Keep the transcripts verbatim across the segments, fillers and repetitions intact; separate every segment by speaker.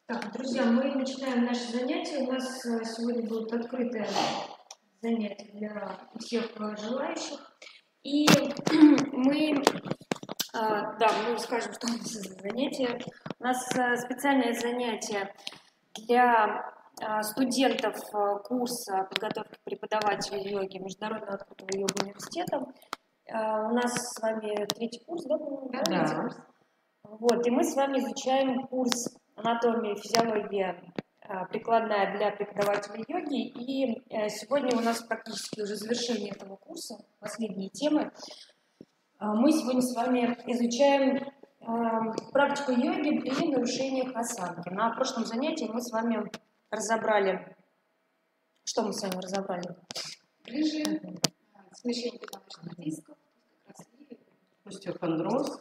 Speaker 1: Так, друзья, мы начинаем наше занятие. У нас э, сегодня будет открытое занятие для всех э, желающих. И мы, а, да, мы скажем, что у нас за занятие. У нас а, специальное занятие для а, студентов а, курса подготовки преподавателей йоги Международного открытого йога-университета. А, у нас с вами третий курс, да?
Speaker 2: Да.
Speaker 1: Третий курс. Вот, и мы с вами изучаем курс анатомия и физиология прикладная для преподавателей йоги. И сегодня у нас практически уже завершение этого курса, последние темы. Мы сегодня с вами изучаем практику йоги при нарушениях осанки. На прошлом занятии мы с вами разобрали, что мы с вами разобрали?
Speaker 2: Режим, смещение позвоночных дисков, остеохондроз.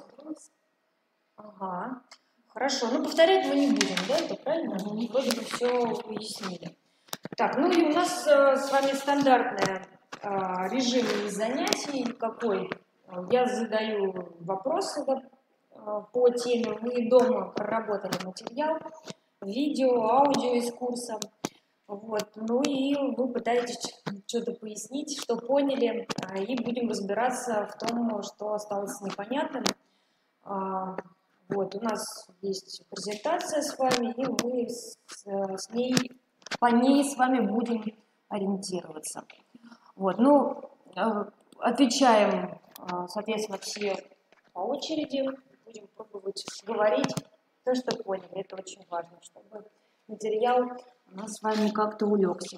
Speaker 1: Ага. Хорошо. Ну, повторять мы не будем, да? Это правильно? Мы вроде бы все уяснили. Так, ну и у нас э, с вами стандартный э, режим занятий. Какой? Я задаю вопросы да, э, по теме. Вы дома проработали материал, видео, аудио из курса. Вот. Ну и вы пытаетесь что-то пояснить, что поняли, э, и будем разбираться в том, что осталось непонятным. Э, Вот, у нас есть презентация с вами, и мы с, с ней, по ней с вами будем ориентироваться. Вот, ну, отвечаем, соответственно, все по очереди, будем пробовать говорить то, что поняли. Это очень важно, чтобы материал у нас с вами как-то улегся.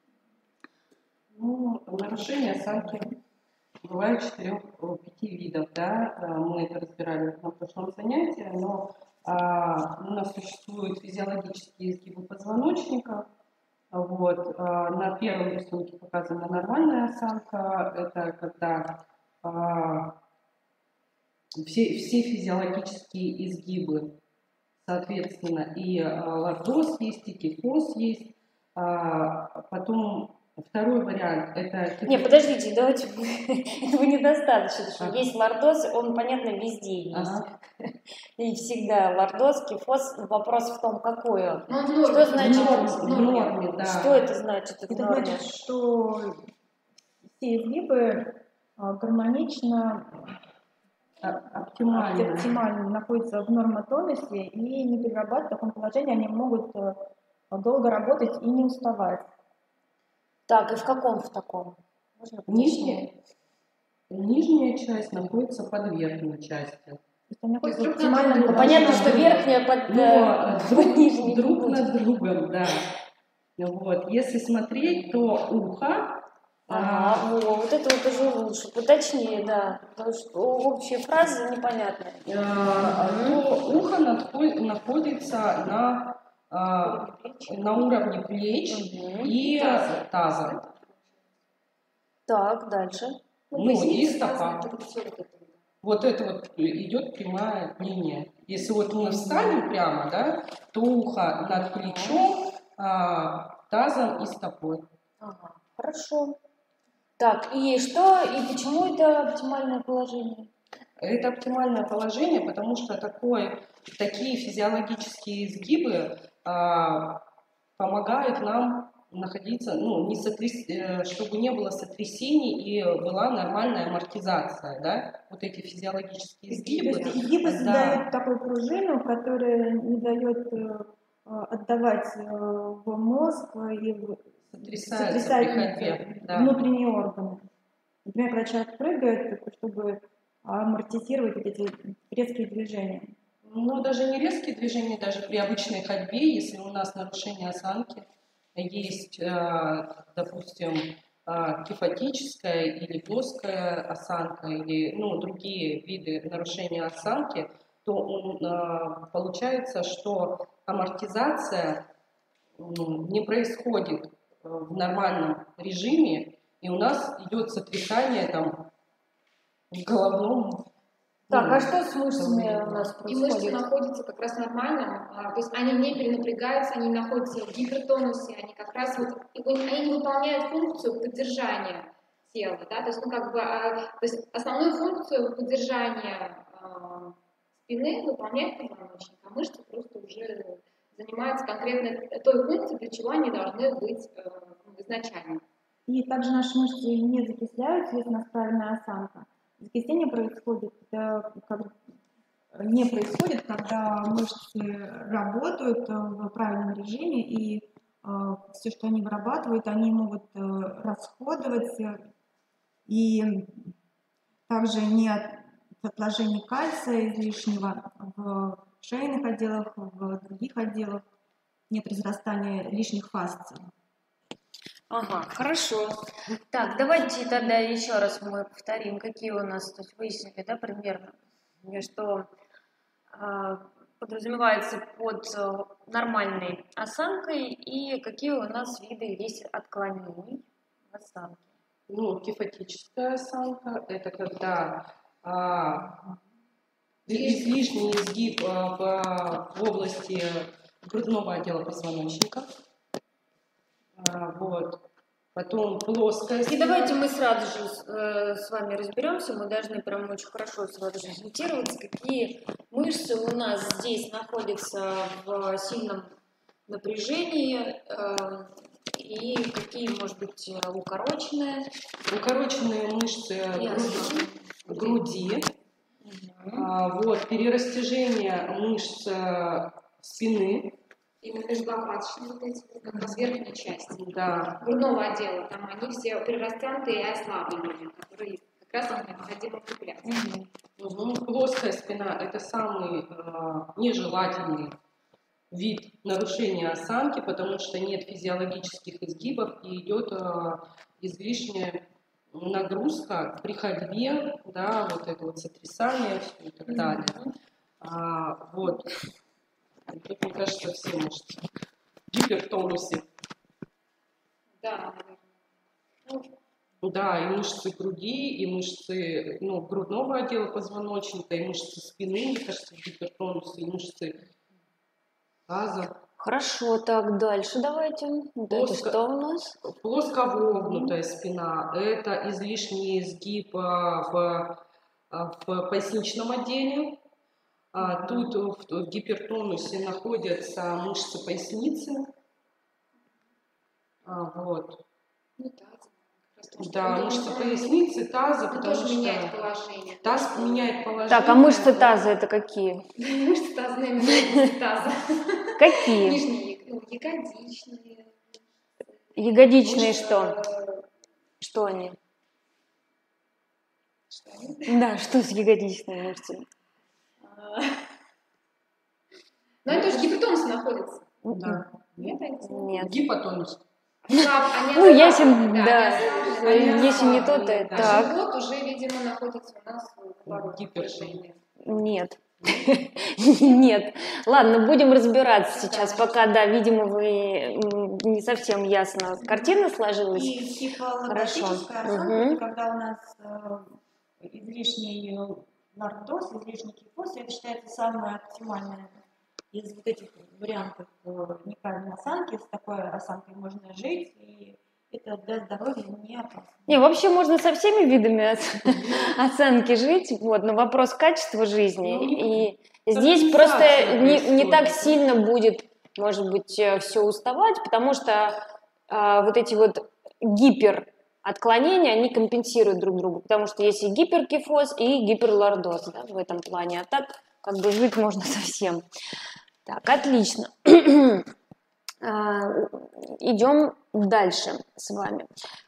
Speaker 2: Ну, нарушение осанки бывает четырех-пяти видов, да, мы это разбирали на прошлом занятии, но а, у нас существуют физиологические изгибы позвоночника. Вот, а, на первом рисунке показана нормальная осанка, это когда а, все, все физиологические изгибы, соответственно, и а, лордоз есть, и кифоз есть, а, потом второй вариант это...
Speaker 1: Не, подождите, давайте, этого недостаточно, потому что есть лордоз, он, понятно, везде есть. Ага. И всегда лордоз, кифоз, вопрос в том, какой он.
Speaker 2: Ну,
Speaker 1: что значит?
Speaker 2: В норме, да.
Speaker 1: Что это значит?
Speaker 3: Это значит, что все изгибы гармонично,
Speaker 2: оптимально.
Speaker 3: оптимально находятся в нормотонусе и не перерабатывают в таком положении, они могут долго работать и не уставать.
Speaker 1: Так, и в каком в таком? Можно
Speaker 2: нижняя, нижняя часть находится под верхней частью.
Speaker 3: Находится в оптимальном
Speaker 1: ну, понятно, что верхняя под,
Speaker 2: но
Speaker 1: под
Speaker 2: друг,
Speaker 1: нижней.
Speaker 2: Друг над другом, да. Вот. Если смотреть, то ухо...
Speaker 1: Ага, а, во, вот это вот уже лучше, поточнее, да. Потому что общая фраза непонятная.
Speaker 2: А, то ухо находится на... на уровне плеч угу. и таза. таза.
Speaker 1: Так, дальше.
Speaker 2: Ну, и стопа. Вот это вот идет прямая линия. Если вот мы встанем прямо, да, то ухо над плечом, а, тазом и стопой.
Speaker 1: Ага, хорошо. Так, и что, и почему это оптимальное положение?
Speaker 2: Это оптимальное положение, потому что такое, такие физиологические изгибы а, помогают нам находиться, ну, не сотряс... чтобы не было сотрясений и была нормальная амортизация, да, вот эти физиологические изгибы.
Speaker 3: То есть изгибы да. создают такую пружину, которая не дает отдавать в мозг и
Speaker 2: сотрясается при ходьбе, да.
Speaker 3: Внутренние органы. Например, когда человек прыгает, чтобы амортизировать вот эти резкие движения.
Speaker 2: Ну, даже не резкие движения, даже при обычной ходьбе, если у нас нарушение осанки, есть, допустим, кифотическая или плоская осанка, или ну, другие виды нарушения осанки, то получается, что амортизация не происходит в нормальном режиме, и у нас идет сотрясание там в головном.
Speaker 1: Так, а что с мышцами у нас происходит?
Speaker 4: И мышцы находятся как раз нормально, а, то есть они не перенапрягаются, они находятся в гипертонусе, они как раз вот, они выполняют функцию поддержания тела, да, то есть, ну, как бы, а, то есть основную функцию поддержания а, спины выполняет позвоночник, а мышцы просто уже занимаются конкретно той функцией, для чего они должны быть э, изначально.
Speaker 3: И также наши мышцы не закисляются, если у нас правильная осанка. Закисление происходит, э, как, не происходит, когда мышцы работают в правильном режиме, и э, все, что они вырабатывают, они могут э, расходоваться, и также нет отложений кальция излишнего в шейных отделах, в других отделах, нет разрастания лишних фасций.
Speaker 1: Ага, хорошо. Так, давайте тогда еще раз мы повторим, какие у нас, то есть выяснили, да, примерно, что э, подразумевается под э, нормальной осанкой и какие у нас виды есть отклонений в осанке.
Speaker 2: Ну, кифотическая осанка – это когда а, излишний изгиб а, в, в области грудного отдела позвоночника. А, вот. Потом плоская.
Speaker 1: И давайте мы сразу же э, с вами разберемся, мы должны прям очень хорошо сразу же ориентироваться, какие мышцы у нас здесь находятся в сильном напряжении э, и какие, может быть, укороченные.
Speaker 2: Укороченные мышцы груди. груди.
Speaker 1: Угу.
Speaker 2: А, вот, перерастяжение мышц спины.
Speaker 4: Именно межлопаточные вот эти, как раз верхней части.
Speaker 2: Да.
Speaker 4: Грудного отдела, там они все перерастянутые и ослабленные, которые как раз их необходимо укреплять.
Speaker 2: Угу. Угу. Плоская спина – это самый э, нежелательный вид нарушения осанки, потому что нет физиологических изгибов и идет э, излишняя нагрузка при ходьбе, да, вот это вот сотрясание и так далее. А, вот. Тут, мне кажется, все мышцы в гипертонусе.
Speaker 4: Да, наверное. Ну,
Speaker 2: да, и мышцы груди, и мышцы ну, грудного отдела позвоночника, и мышцы спины, мне кажется, в гипертонусе, и мышцы таза.
Speaker 1: Хорошо, так, дальше давайте.
Speaker 2: Плоско...
Speaker 1: Это что у нас?
Speaker 2: Плосковогнутая спина – это излишний изгиб в, в поясничном отделе. А, тут в, в гипертонусе находятся мышцы поясницы. А, вот.
Speaker 4: Ну, таза.
Speaker 2: Да, мышцы поясницы, таза, потому
Speaker 4: тоже
Speaker 2: что
Speaker 4: меняет положение.
Speaker 2: таз меняет положение.
Speaker 1: Так, а мышцы таза это какие?
Speaker 4: Мышцы таза, мышцы таза.
Speaker 1: Какие?
Speaker 4: Нижние, ну, ягодичные.
Speaker 1: Ягодичные
Speaker 4: Мышцы,
Speaker 1: что?
Speaker 4: э,
Speaker 1: Что они?
Speaker 4: Что они?
Speaker 1: Да, что с ягодичными мышцами?
Speaker 4: Но они тоже в гипотонусе находятся.
Speaker 2: Да.
Speaker 4: Нет, они
Speaker 1: Нет.
Speaker 2: Гипотонус.
Speaker 4: Слаб- они
Speaker 1: Ну, если,
Speaker 4: ослаблены,
Speaker 1: да,
Speaker 4: они ослаблены, они
Speaker 1: если не то, то
Speaker 4: ослаблены.
Speaker 1: это
Speaker 4: А
Speaker 1: так.
Speaker 4: живот уже, видимо, находится у нас в воротах
Speaker 2: Гипертонус.
Speaker 4: движения.
Speaker 1: Нет. Нет. Ладно, будем разбираться сейчас, пока, да, видимо, вы м, не совсем ясно картина сложилась.
Speaker 3: И
Speaker 1: Хорошо.
Speaker 3: гипогалактическая осанка,
Speaker 1: Мгм.
Speaker 3: это когда у нас э, излишний лордоз, излишний кифоз, это считается самое оптимальное из вот этих вариантов э, неправильной осанки. С такой осанкой можно жить, и это для здоровья не опасно.
Speaker 1: Не, вообще можно со всеми видами оц- оценки жить, вот, но вопрос качества жизни. И здесь просто не, не так сильно будет, может быть, все уставать, потому что а, вот эти вот гиперотклонения, они компенсируют друг друга, потому что есть и гиперкифоз, и гиперлордоз, да, в этом плане. А так как бы жить можно совсем. Так, отлично. А, идем дальше с вами.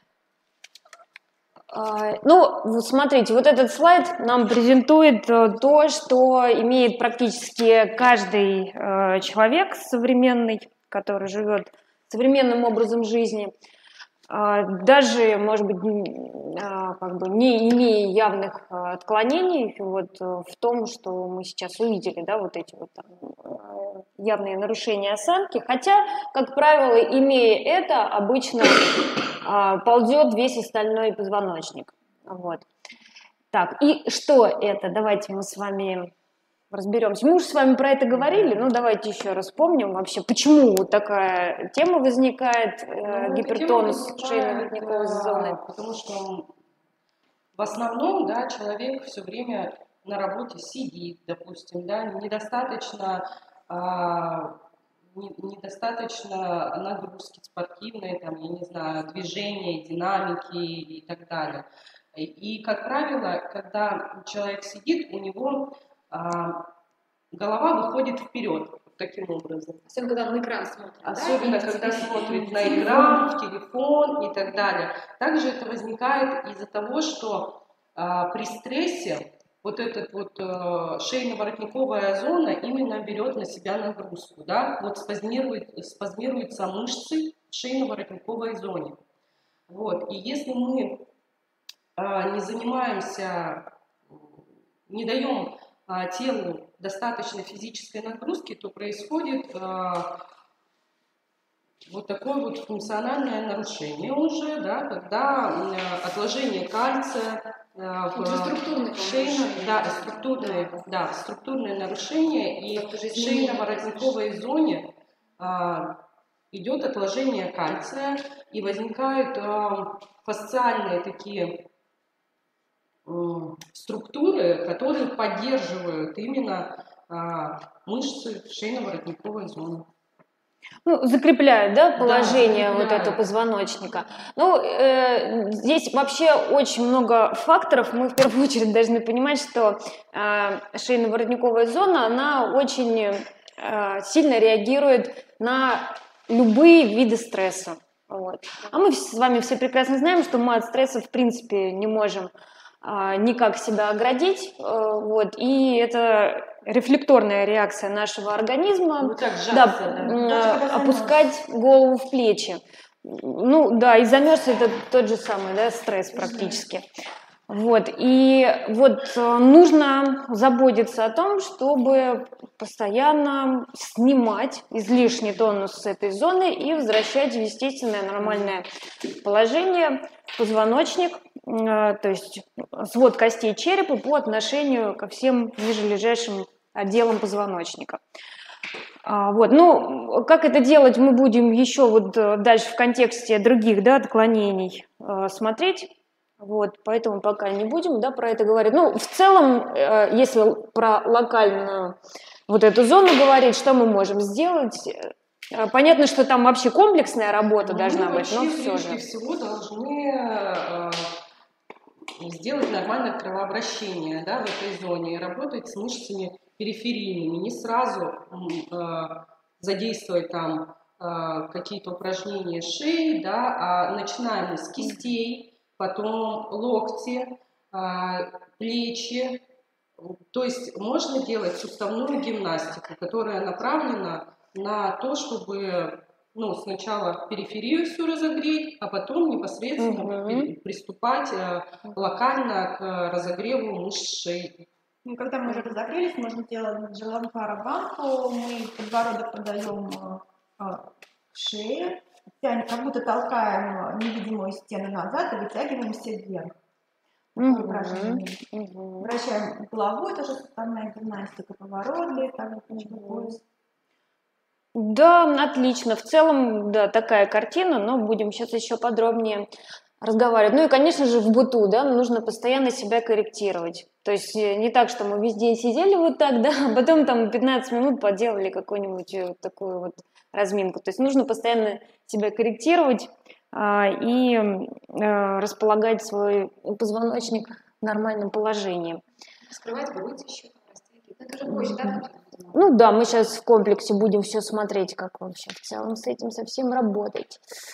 Speaker 1: А, ну, вот смотрите, вот этот слайд нам презентует э, то, что имеет практически каждый э, человек современный, который живет современным образом жизни. А, даже, может быть, м, а, как бы не имея явных а, отклонений вот, э, в том, что мы сейчас увидели, да, вот эти вот там, э, явные нарушения осанки. Хотя, как правило, имея это, обычно а, ползет весь остальной позвоночник. Вот. Так, и что это? Давайте мы с вами разберемся. Мы уже с вами про это говорили, но давайте еще раз вспомним вообще, почему вот такая тема возникает, э,
Speaker 2: Ну,
Speaker 1: гипертонус
Speaker 2: тема
Speaker 1: шейно-воротниковой
Speaker 2: возникает,
Speaker 1: зоны.
Speaker 2: а, Потому что в основном, да, человек все время на работе сидит, допустим, да, недостаточно а, не- недостаточно нагрузки спортивной, там, я не знаю, движения, динамики и так далее. И, и, как правило, когда человек сидит, у него а, голова выходит вперед, вот таким образом.
Speaker 4: Особенно, когда он на экран смотрит.
Speaker 2: Особенно,
Speaker 4: да?
Speaker 2: когда смотрит на экран, в телефон и так далее. Также это возникает из-за того, что а, при стрессе вот эта вот а, шейно-воротниковая зона именно берет на себя нагрузку, да, вот спазмирует, спазмируются мышцы в шейно-воротниковой зоне. Вот, и если мы а, не занимаемся, не даем а, телу достаточно физической нагрузки, то происходит а, вот такое вот функциональное нарушение уже, да, когда э, отложение кальция э,
Speaker 4: Это же структурные,
Speaker 2: в шейно,
Speaker 4: по-моему,
Speaker 2: да,
Speaker 4: нарушения.
Speaker 2: структурные, да, структурные нарушения, и
Speaker 4: Это же
Speaker 2: в
Speaker 4: изменения.
Speaker 2: шейно-воротниковой зоне а, идет отложение кальция, и возникают а, фасциальные такие м, структуры, которые поддерживают именно а, мышцы шейно-воротниковой зоны.
Speaker 1: Ну, закрепляют, да, положение
Speaker 2: Да,
Speaker 1: вот
Speaker 2: закрепляют.
Speaker 1: этого позвоночника. Ну, э, здесь вообще очень много факторов. Мы в первую очередь должны понимать, что э, шейно-воротниковая зона, она очень э, сильно реагирует на любые виды стресса. Вот. А мы с вами все прекрасно знаем, что мы от стресса в принципе не можем а, никак себя оградить, э, вот, и это рефлекторная реакция нашего организма,
Speaker 2: Вот так
Speaker 1: да,
Speaker 2: сжаться, да.
Speaker 1: м,
Speaker 3: Даже
Speaker 1: э,
Speaker 3: когда замерз.
Speaker 1: опускать голову в плечи. Ну да, и замерз это тот же самый, да, стресс практически. Вот, и вот э, нужно заботиться о том, чтобы постоянно снимать излишний тонус с этой зоны и возвращать в естественное нормальное положение позвоночник, э, то есть свод костей черепа по отношению ко всем нижележащим отделам позвоночника. А, вот, ну, как это делать, мы будем еще вот э, дальше в контексте других, да, отклонений э, смотреть. Вот, поэтому пока не будем, да, про это говорить. Ну, в целом, э, если про локальную вот эту зону говорить, что мы можем сделать? Э, понятно, что там вообще комплексная работа
Speaker 2: Ну,
Speaker 1: должна
Speaker 2: мы
Speaker 1: быть, но
Speaker 2: вообще
Speaker 1: все
Speaker 2: прежде
Speaker 1: же.
Speaker 2: всего должны э, сделать нормальное кровообращение, да, в этой зоне и работать с мышцами периферийными, не сразу м, э, задействовать там э, какие-то упражнения шеи, да, а начинаем мы с кистей, потом локти, э, плечи. То есть можно делать суставную гимнастику, которая направлена на то, чтобы, ну, сначала периферию всю разогреть, а потом непосредственно
Speaker 1: Мгм.
Speaker 2: при- приступать э, локально к разогреву мышц шеи.
Speaker 3: Ну, когда мы уже разогрелись, можно делать джаланхара-банку. Мы подбородок подаем э, э, к шее, тянем, как будто толкаем невидимую стену назад и вытягиваемся вверх. Такое
Speaker 1: Мгм.
Speaker 3: упражнение.
Speaker 1: Мгм.
Speaker 3: Вращаем головой, тоже суставная гимнастика, поворот, левый, также плечевой пояс.
Speaker 1: Да, отлично. В целом, да, такая картина, но будем сейчас еще подробнее разговаривать. Ну и, конечно же, в быту, да, нужно постоянно себя корректировать. То есть э, не так, что мы весь день сидели вот так, да, а потом там пятнадцать минут поделали какую-нибудь э, такую вот разминку. То есть нужно постоянно себя корректировать а, и э, располагать свой позвоночник в нормальном положении.
Speaker 4: Раскрывать грудь еще. растягивать. Ну, это уже позже, да? как-то?
Speaker 1: Ну да, мы сейчас в комплексе будем все смотреть, как вообще в целом с этим совсем работать.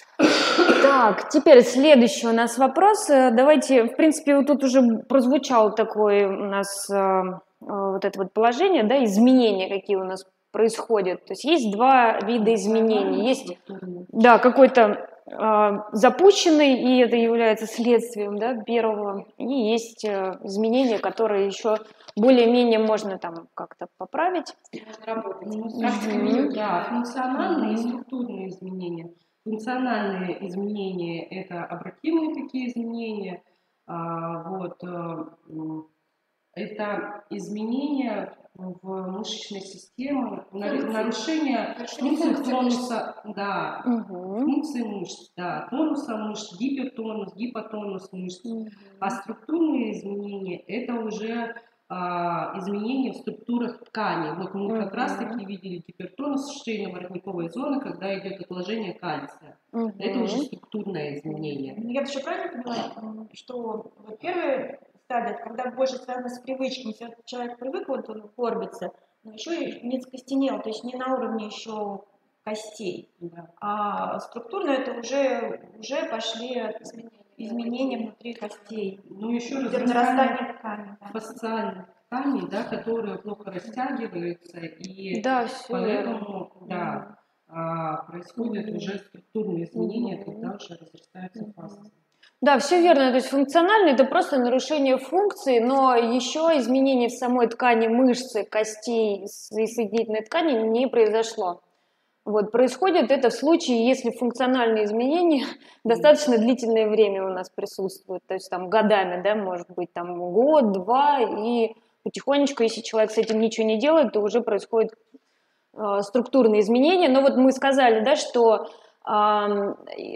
Speaker 1: Так, теперь следующий у нас вопрос. Э, Давайте, в принципе, вот тут уже прозвучал такой у нас э, э, вот это вот положение, да, изменения, какие у нас происходят. То есть есть два вида изменений. Есть, да, какой-то э, запущенный, и это является следствием, да, первого. И есть э, изменения, которые еще более-менее можно там как-то поправить.
Speaker 4: Можно работать.
Speaker 2: Ну,
Speaker 4: Практика
Speaker 1: Мгм.
Speaker 4: меню.
Speaker 2: да, функциональные и
Speaker 1: Мгм.
Speaker 2: структурные изменения. Функциональные изменения – это обратимые такие изменения. А, вот, э, м, это изменения в мышечной системе, нар-
Speaker 4: Функции.
Speaker 2: нарушение
Speaker 4: Нарушение
Speaker 2: функции
Speaker 4: функции
Speaker 2: тонуса, да,
Speaker 1: Мгм.
Speaker 2: функции мышц, да, тонуса мышц, гипертонус, гипотонус мышц.
Speaker 1: Мгм.
Speaker 2: А структурные изменения – это уже а, изменения в структурах тканей. Вот мы
Speaker 1: Мгм.
Speaker 2: как раз-таки видели гипертонус шейно-воротниковой зоны, когда идет отложение кальция. Это уже
Speaker 1: Мгм.
Speaker 2: структурное изменение.
Speaker 3: Ну, я еще правильно поняла, м, что вот первая стадия, когда больше связано с привычками, если вот человек привык, вот он горбится, но еще и не скостенел, то есть не на уровне еще костей,
Speaker 2: Да.
Speaker 3: а структурно это уже, уже пошли от
Speaker 4: Изменения.
Speaker 3: изменения внутри костей,
Speaker 2: Ну, еще раз,
Speaker 3: идет нарастание ткани. Да.
Speaker 2: фасциальных тканей, да, которые плохо растягиваются, и
Speaker 1: Да, все верно.
Speaker 2: поэтому, да, а, происходят
Speaker 1: Мгм.
Speaker 2: уже структурные изменения,
Speaker 1: Мгм.
Speaker 2: когда уже разрастаются фасции.
Speaker 1: Да, все верно. То есть функционально это просто нарушение функции, но еще изменение в самой ткани мышцы, костей и соединительной ткани не произошло. Вот, происходит это в случае, если функциональные изменения достаточно длительное время у нас присутствуют, то есть там годами, да, может быть там год, два, и потихонечку, если человек с этим ничего не делает, то уже происходит э, структурные изменения. Но вот мы сказали, да, что, э,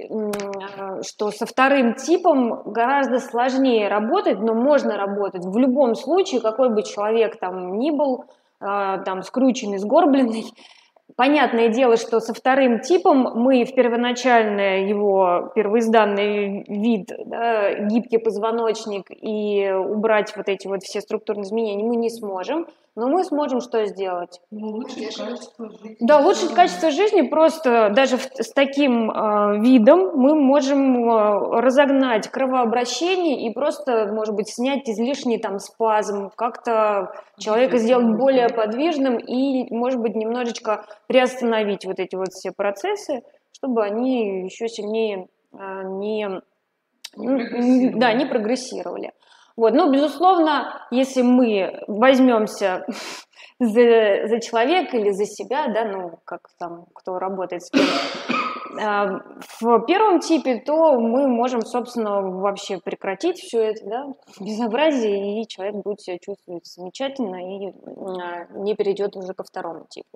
Speaker 1: э, что со вторым типом гораздо сложнее работать, но можно работать в любом случае, какой бы человек там ни был, э, там скрученный, сгорбленный. Понятное дело, что со вторым типом мы в первоначальный его первоизданный вид, да, гибкий позвоночник и убрать вот эти вот все структурные изменения мы не сможем, но мы сможем что сделать?
Speaker 2: Ну, улучшить
Speaker 4: Поддерживать.
Speaker 2: качество жизни.
Speaker 1: Да, улучшить качество жизни просто даже в- с таким э, видом мы можем э, разогнать кровообращение и просто, может быть, снять излишний там спазм, как-то человека сделать более подвижным и, может быть, немножечко приостановить вот эти вот все процессы, чтобы они еще сильнее э, не, ну,
Speaker 2: прогрессировали.
Speaker 1: да, не прогрессировали. Вот. Но, безусловно, если мы возьмемся за, за человека или за себя, да, ну, как там, кто работает с кем, а, в первом типе, то мы можем, собственно, вообще прекратить все это, да, безобразие, и человек будет себя чувствовать замечательно и а, не перейдет уже ко второму типу.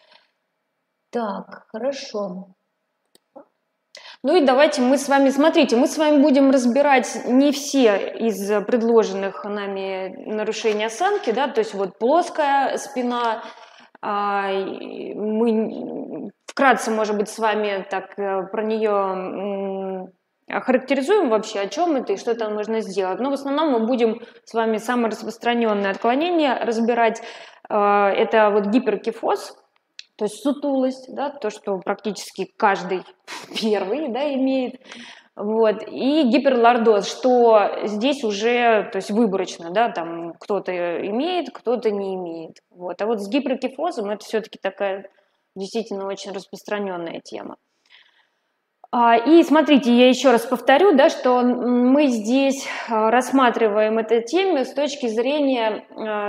Speaker 1: Так, хорошо. Ну и давайте мы с вами, смотрите, мы с вами будем разбирать не все из предложенных нами нарушений осанки, да, то есть вот плоская спина, а, и мы вкратце, может быть, с вами так э, про нее охарактеризуем вообще, о чем это и что там нужно сделать. Но в основном мы будем с вами самое распространенное отклонение разбирать. Э, Это вот гиперкифоз, то есть сутулость, да, то, что практически каждый первый, да, имеет. Вот. И гиперлордоз, что здесь уже, то есть выборочно, да, там кто-то имеет, кто-то не имеет. Вот. А вот с гиперкифозом это все-таки такая действительно очень распространенная тема. А, И смотрите, я еще раз повторю, да, что мы здесь а, рассматриваем эту тему с точки зрения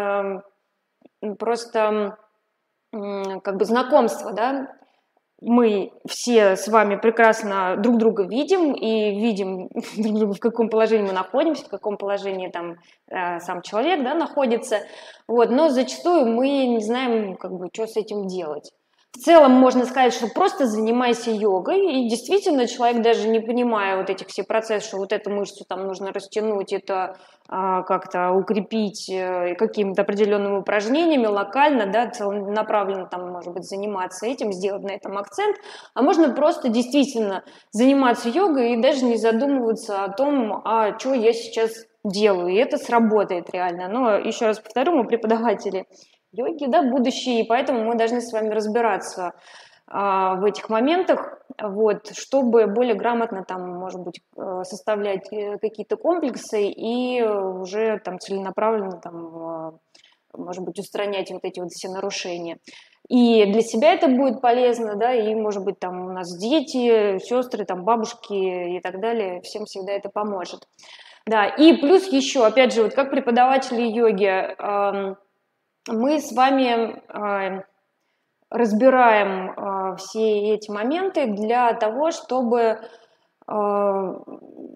Speaker 1: э, просто м, как бы знакомства, да. Мы все с вами прекрасно друг друга видим и видим друг друга, в каком положении мы находимся, в каком положении там э, сам человек, да, находится. Вот, но зачастую мы не знаем, как бы, что с этим делать. В целом можно сказать, что просто занимайся йогой, и действительно человек, даже не понимая вот этих все процессов, что вот эту мышцу там нужно растянуть, это а, как-то укрепить э, какими-то определенными упражнениями локально, да, целенаправленно там, может быть, заниматься этим, сделать на этом акцент, а можно просто действительно заниматься йогой и даже не задумываться о том, а что я сейчас делаю, и это сработает реально. Но еще раз повторю, мы преподаватели йоги, да, будущее, и поэтому мы должны с вами разбираться а, в этих моментах, вот, чтобы более грамотно там, может быть, составлять какие-то комплексы и уже там целенаправленно там, может быть, устранять вот эти вот все нарушения. И для себя это будет полезно, да, и, может быть, там у нас дети, сестры, там бабушки и так далее, всем всегда это поможет. Да, и плюс еще, опять же, вот как преподаватели йоги, мы с вами э, разбираем э, все эти моменты для того, чтобы э, в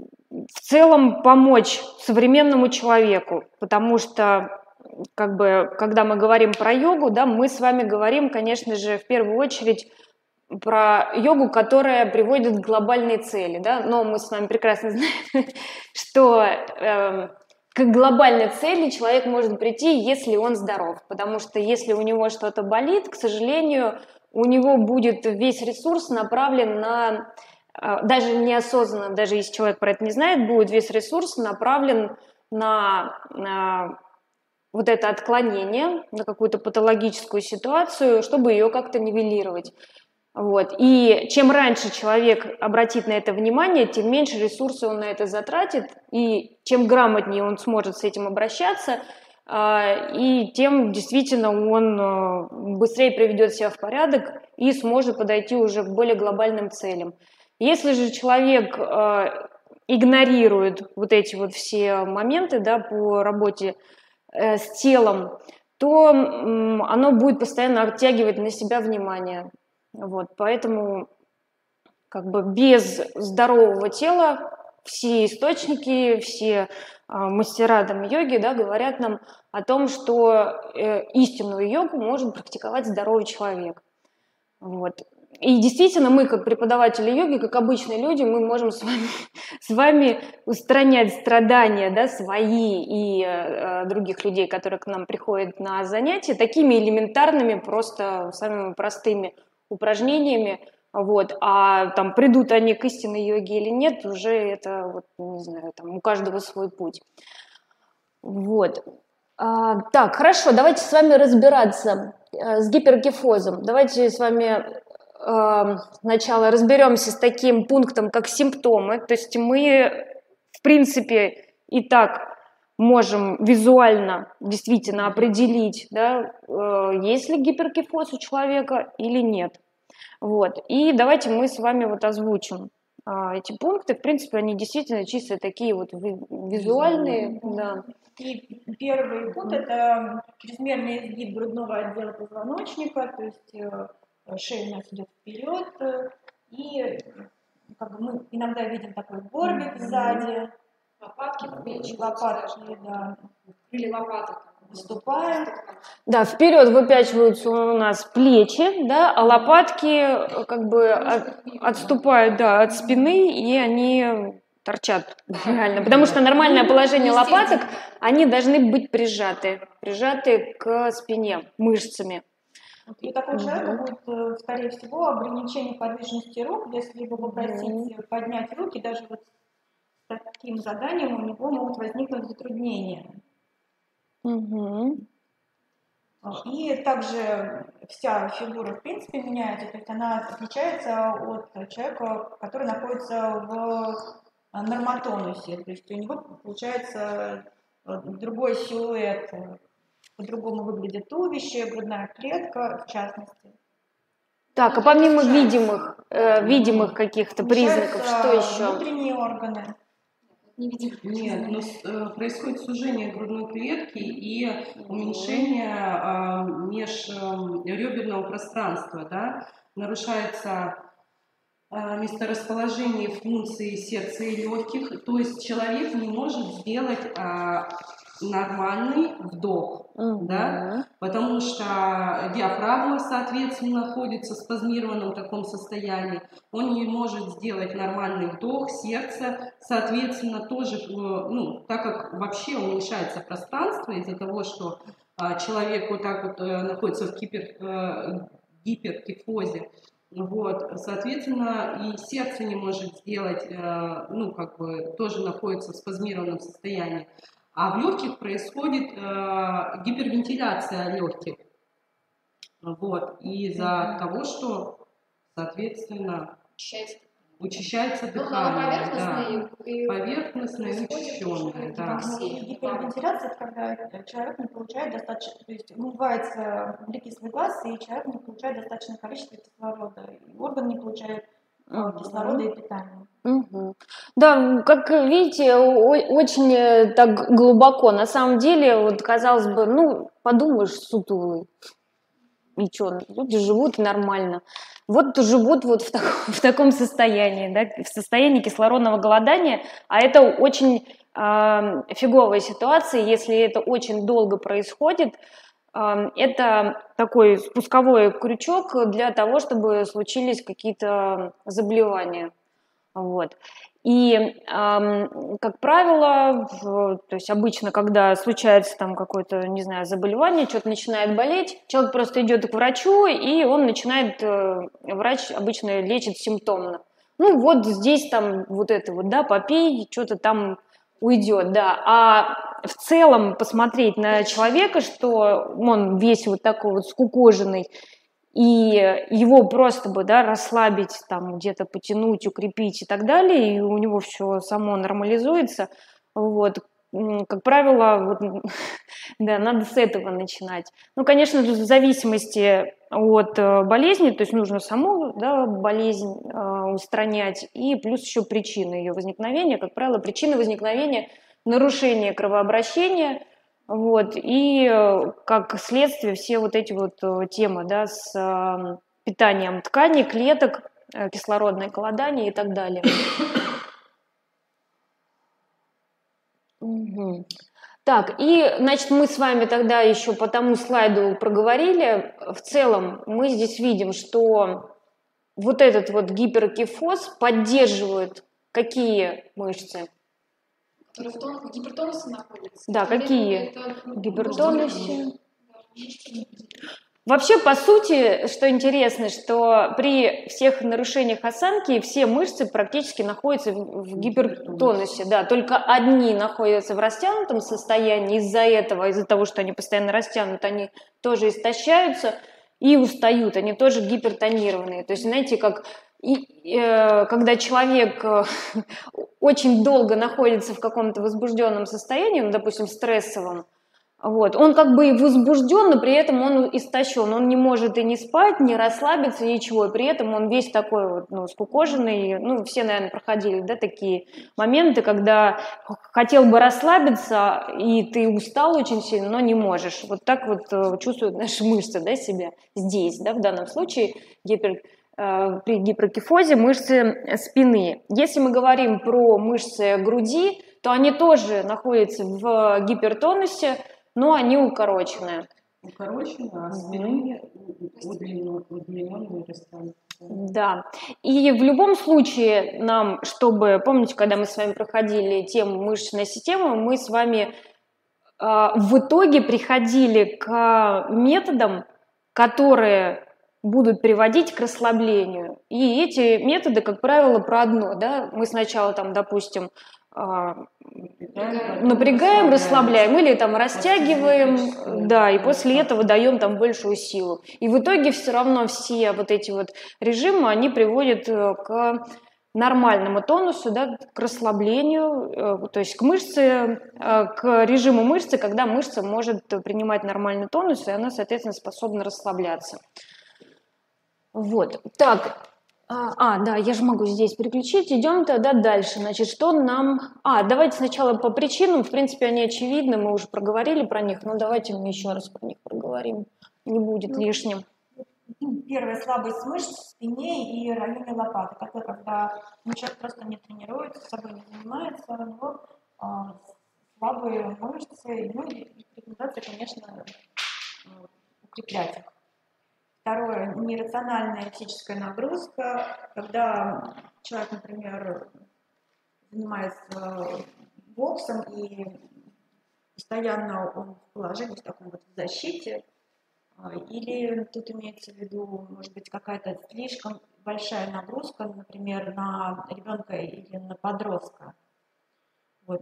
Speaker 1: целом помочь современному человеку, потому что, как бы, когда мы говорим про йогу, да, мы с вами говорим, конечно же, в первую очередь про йогу, которая приводит к глобальной цели, да, но мы с вами прекрасно знаем, что э, к глобальной цели человек может прийти, если он здоров. Потому что если у него что-то болит, к сожалению, у него будет весь ресурс направлен на, даже неосознанно, даже если человек про это не знает, будет весь ресурс направлен на, на вот это отклонение, на какую-то патологическую ситуацию, чтобы ее как-то нивелировать. Вот. И чем раньше человек обратит на это внимание, тем меньше ресурсов он на это затратит, и чем грамотнее он сможет с этим обращаться, и тем действительно он быстрее приведет себя в порядок и сможет подойти уже к более глобальным целям. Если же человек игнорирует вот эти вот все моменты, да, по работе с телом, то оно будет постоянно оттягивать на себя внимание. Вот, поэтому как бы без здорового тела все источники, все а, мастера там, йоги, да, говорят нам о том, что э, истинную йогу может практиковать здоровый человек. Вот. И действительно мы, как преподаватели йоги, как обычные люди, мы можем с вами, с вами устранять страдания, да, свои и э, других людей, которые к нам приходят на занятия, такими элементарными, просто самыми простыми упражнениями, вот, а там придут они к истинной йоге или нет, уже это, вот, не знаю, там у каждого свой путь. Вот. А, так, хорошо, давайте с вами разбираться а, с гиперкифозом. Давайте с вами а, сначала разберемся с таким пунктом, как симптомы. То есть мы, в принципе, и так можем визуально действительно определить, да, есть ли гиперкифоз у человека или нет. Вот. И давайте мы с вами вот озвучим а, эти пункты. В принципе, они действительно чисто такие вот визуальные. Да.
Speaker 3: И первый пункт – это чрезмерный изгиб грудного отдела позвоночника, то есть шея у нас идет вперед, и как бы, мы иногда видим такой горбик сзади.
Speaker 4: Лопатки, плечи,
Speaker 3: лопатки, да.
Speaker 4: Или лопаток.
Speaker 3: Выступают.
Speaker 1: Да, вперед выпячиваются у нас плечи, да, а лопатки как бы от, отступают, да, от спины, и они торчат реально. Потому что нормальное положение лопаток, они должны быть прижаты, прижаты к спине мышцами.
Speaker 3: И такой человек будет, скорее всего, ограничение подвижности рук, если его попросить mm-hmm. поднять руки, даже вот с таким заданием у него могут возникнуть затруднения.
Speaker 1: Mm-hmm.
Speaker 3: И также вся фигура, в принципе, меняется, то есть она отличается от человека, который находится в нормотонусе, то есть у него получается другой силуэт, по-другому выглядит туловище, грудная клетка, в частности.
Speaker 1: Так, а помимо видимых, э, видимых каких-то признаков, что еще?
Speaker 3: Внутренние органы.
Speaker 2: Нет, но э, происходит сужение грудной клетки и уменьшение э, межреберного пространства, да? Нарушается э, месторасположение функции сердца и легких, то есть человек не может сделать э, нормальный вдох, uh-huh. да, потому что диафрагма, соответственно, находится в спазмированном таком состоянии, он не может сделать нормальный вдох, сердце, соответственно, тоже, ну, так как вообще уменьшается пространство из-за того, что а, человек вот так вот а, находится в гипер, а, гиперкифозе, вот, соответственно, и сердце не может сделать, а, ну, как бы, тоже находится в спазмированном состоянии. А в легких происходит э, гипервентиляция легких. Вот. И из-за mm-hmm. того, что, соответственно, учащается, учащается дыхание. Ну, да. И поверхностное и учащенное. Да.
Speaker 3: Гипервентиляция – это когда человек не получает достаточно, то есть умывается углекислый газ, и человек не получает достаточное количество кислорода, и орган не получает uh-huh. кислорода и питания.
Speaker 1: Угу. Да, как видите, очень так глубоко. На самом деле, вот казалось бы, ну, подумаешь, сутулый. И что, люди живут нормально. Вот живут вот в, так, в таком состоянии, да, в состоянии кислородного голодания, а это очень э, фиговая ситуация, если это очень долго происходит. Э, это такой спусковой крючок для того, чтобы случились какие-то заболевания. Вот. И, эм, как правило, в, то есть обычно, когда случается там какое-то, не знаю, заболевание, что-то начинает болеть, человек просто идет к врачу, и он начинает, э, врач обычно лечит симптомно. Ну вот здесь там вот это вот, да, попей, что-то там уйдет, да. А в целом посмотреть на человека, что он весь вот такой вот скукоженный, и его просто бы, да, расслабить, там где-то потянуть, укрепить и так далее, и у него все само нормализуется, вот, как правило, вот, да, надо с этого начинать. Ну, конечно, в зависимости от болезни, то есть нужно саму, да, болезнь э, устранять, и плюс еще причины ее возникновения, как правило, причины возникновения нарушения кровообращения. Вот, и как следствие все вот эти вот темы, да, с э, питанием тканей, клеток, э, кислородное голодание и так далее. Угу. Так, и, значит, мы с вами тогда еще по тому слайду проговорили. В целом мы здесь видим, что вот этот вот гиперкифоз поддерживает какие мышцы?
Speaker 4: Которые в тон, гипертонусе находятся.
Speaker 1: Да,
Speaker 4: Или
Speaker 1: какие?
Speaker 4: это
Speaker 1: Гипертонусе. Вообще, по сути, что интересно, что при всех нарушениях осанки все мышцы практически находятся в гипертонусе. Да, только одни находятся в растянутом состоянии. Из-за этого, из-за того, что они постоянно растянуты, они тоже истощаются и устают. Они тоже гипертонированные. То есть, знаете, как и, э, когда человек э, очень долго находится в каком-то возбужденном состоянии, ну, допустим, стрессовом, вот, он как бы и возбужден, но при этом он истощен, он не может и не спать, не расслабиться, ничего, и при этом он весь такой вот, ну, скукоженный, ну, все, наверное, проходили, да, такие моменты, когда хотел бы расслабиться, и ты устал очень сильно, но не можешь. Вот так вот чувствуют наши мышцы, да, себя здесь, да, в данном случае гипер, э, при гиперкифозе мышцы спины. Если мы говорим про мышцы груди, то они тоже находятся в гипертонусе, но они укороченные.
Speaker 2: Укороченные, а спины удлиненные растянутые.
Speaker 1: Да. И в любом случае нам, чтобы, помните, когда мы с вами проходили тему мышечной системы, мы с вами э, в итоге приходили к методам, которые будут приводить к расслаблению. И эти методы, как правило, про одно, да, мы сначала там, допустим, напрягаем, напрягаем, расслабляем или там растягиваем, да, и после этого даем там большую силу. И в итоге все равно все вот эти вот режимы, они приводят к нормальному тонусу, да, к расслаблению, то есть к мышце, к режиму мышцы, когда мышца может принимать нормальный тонус, и она, соответственно, способна расслабляться. Вот, так. А, а, да, я же могу здесь переключить. Идем тогда дальше. Значит, что нам... А, давайте сначала по причинам. В принципе, они очевидны, мы уже проговорили про них, но давайте мы еще раз про них проговорим. Не будет ну, лишним.
Speaker 3: Первая слабость мышц в спине и районе лопаты. Это когда человек просто не тренируется, с собой не занимается, у него а, слабые мышцы. Ну и рекомендация, конечно, укреплять их. Второе, нерациональная физическая нагрузка, когда человек, например, занимается боксом и постоянно он в положении в таком вот защите, или тут имеется в виду, может быть, какая-то слишком большая нагрузка, например, на ребенка или на подростка. Вот.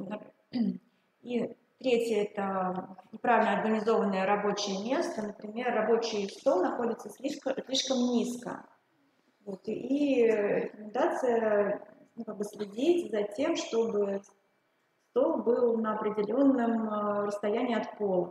Speaker 3: И третье – это неправильно организованное рабочее место. Например, рабочий стол находится слишком, слишком низко. Вот. И рекомендация ну, как бы следить за тем, чтобы стол был на определенном расстоянии от пола.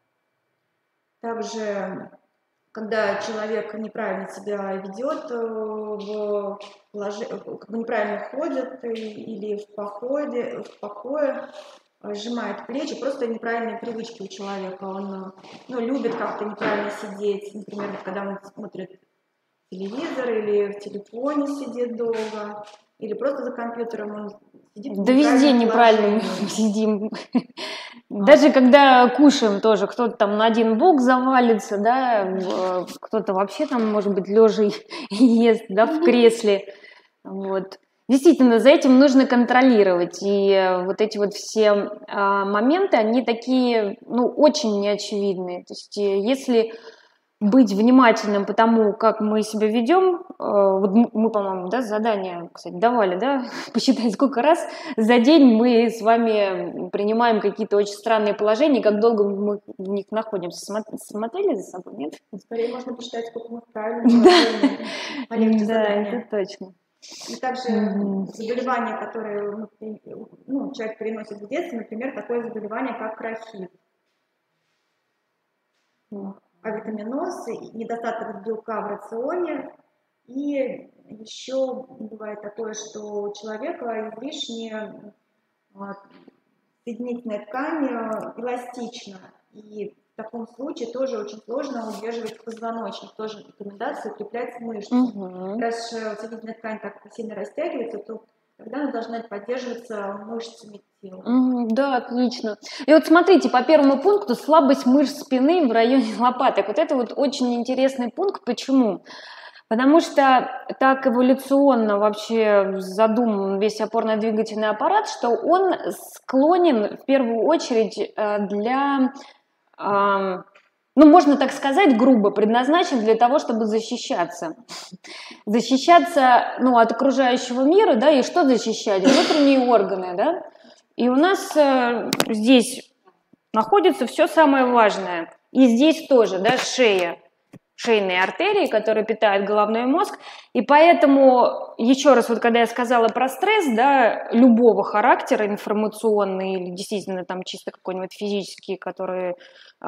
Speaker 3: Также, когда человек неправильно себя ведет, в положении, как бы неправильно ходит или в походе, в покое, сжимает плечи, просто неправильные привычки у человека. Он ну, любит как-то неправильно сидеть, например, когда он смотрит телевизор или в телефоне сидит долго, или просто за компьютером он сидит.
Speaker 1: Да везде неправильно мы сидим. Даже когда кушаем тоже, кто-то там на один бок завалится, да, кто-то вообще там, может быть, лежа ест, да, в кресле. Вот. действительно, за этим нужно контролировать. И вот эти вот все а, моменты, они такие, ну, очень неочевидные. То есть если быть внимательным по тому, как мы себя ведем, вот мы, по-моему, да, задание, кстати, давали, да, посчитать, сколько раз за день мы с вами принимаем какие-то очень странные положения, как долго мы в них находимся. Смотрели за собой, нет?
Speaker 3: Скорее можно посчитать, сколько мы правильно полегче
Speaker 1: Да,
Speaker 3: задание.
Speaker 1: это точно.
Speaker 3: И также mm-hmm. заболевания, которые ну, человек переносит в детстве, например, такое заболевание, как рахит. Mm-hmm. Авитаминоз, недостаток белка в рационе. И еще бывает такое, что у человека излишне соединительная ткань эластична. И в таком случае тоже очень сложно удерживать позвоночник. Тоже рекомендация укреплять мышцы. Угу. Раз соединительная ткань так сильно растягивается, то тогда она должна поддерживаться мышцами тела.
Speaker 1: Mm, да, отлично. И вот смотрите, по первому пункту слабость мышц спины в районе лопаток. Вот это вот очень интересный пункт. Почему? Потому что так эволюционно вообще задуман весь опорно-двигательный аппарат, что он склонен в первую очередь для, ну, можно так сказать, грубо, предназначен для того, чтобы защищаться. Защищаться, ну, от окружающего мира, да, и что защищать? Внутренние органы, да. И у нас э, здесь находится все самое важное. И здесь тоже, да, шея, шейные артерии, которые питают головной мозг. И поэтому, еще раз, вот когда я сказала про стресс, да, любого характера, информационный или действительно там чисто какой-нибудь физический, который э,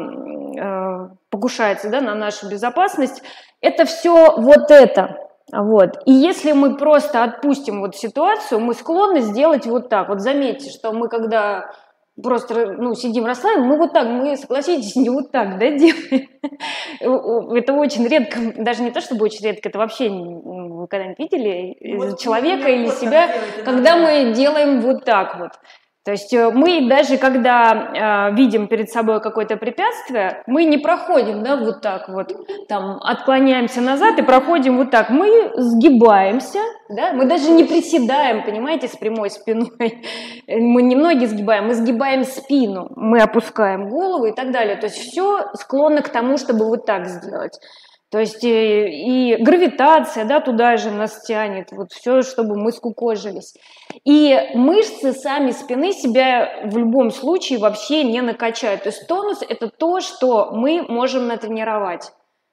Speaker 1: э, покушается, да, на нашу безопасность, это все вот это. Вот. И если мы просто отпустим вот ситуацию, мы склонны сделать вот так. Вот заметьте, что мы когда просто, ну, сидим расслабленно, мы вот так, мы, согласитесь, не вот так, да, делаем. Это очень редко, даже не то чтобы очень редко, это вообще вы когда-нибудь видели вот человека или себя, когда мы делаем вот так вот. То есть мы даже когда э, видим перед собой какое-то препятствие, мы не проходим, да, вот так вот, там, отклоняемся назад и проходим вот так. Мы сгибаемся, да, мы даже не приседаем, понимаете, с прямой спиной. Мы немного сгибаем, мы сгибаем спину, мы опускаем голову и так далее. То есть все склонно к тому, чтобы вот так сделать. То есть и, и гравитация, да, туда же нас тянет, вот все, чтобы мы скукожились. И мышцы сами спины себя в любом случае вообще не накачают. То есть тонус – это то, что мы можем натренировать.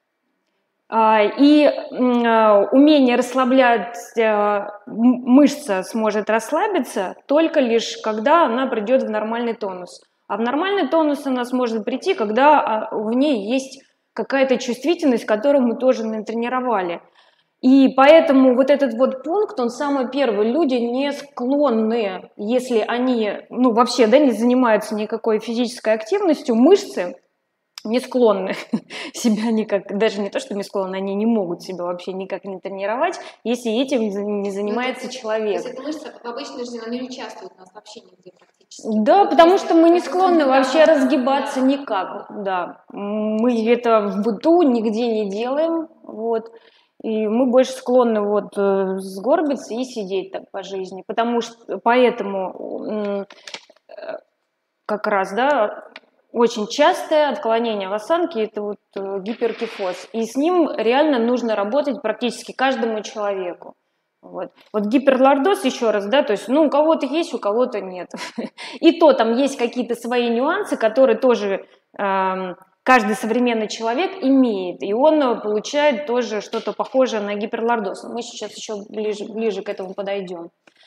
Speaker 1: И умение расслаблять мышца сможет расслабиться только лишь, когда она придет в нормальный тонус. А в нормальный тонус она сможет прийти, когда в ней есть какая-то чувствительность, которую мы тоже натренировали. И поэтому вот этот вот пункт, он самый первый. Люди не склонны, если они, ну, вообще, да, не занимаются никакой физической активностью, мышцы не склонны себя никак, даже не то, что не склонны, они не могут себя вообще никак не тренировать, если этим не занимается
Speaker 4: ну,
Speaker 1: человек.
Speaker 4: То есть эта мышца в обычной жизни, она не участвует у нас вообще нигде практически.
Speaker 1: Да, потому что мы не склонны вообще разгибаться никак, да. Мы это в быту нигде не делаем, вот. И мы больше склонны вот сгорбиться и сидеть так по жизни, потому что поэтому как раз, да, очень частое отклонение в осанке – это вот гиперкифоз. И с ним реально нужно работать практически каждому человеку. Вот, вот гиперлордоз, еще раз, да, то есть, ну, у кого-то есть, у кого-то нет. И то там есть какие-то свои нюансы, которые тоже э, каждый современный человек имеет. И он получает тоже что-то похожее на гиперлордоз. Мы сейчас еще ближе, ближе к этому подойдем.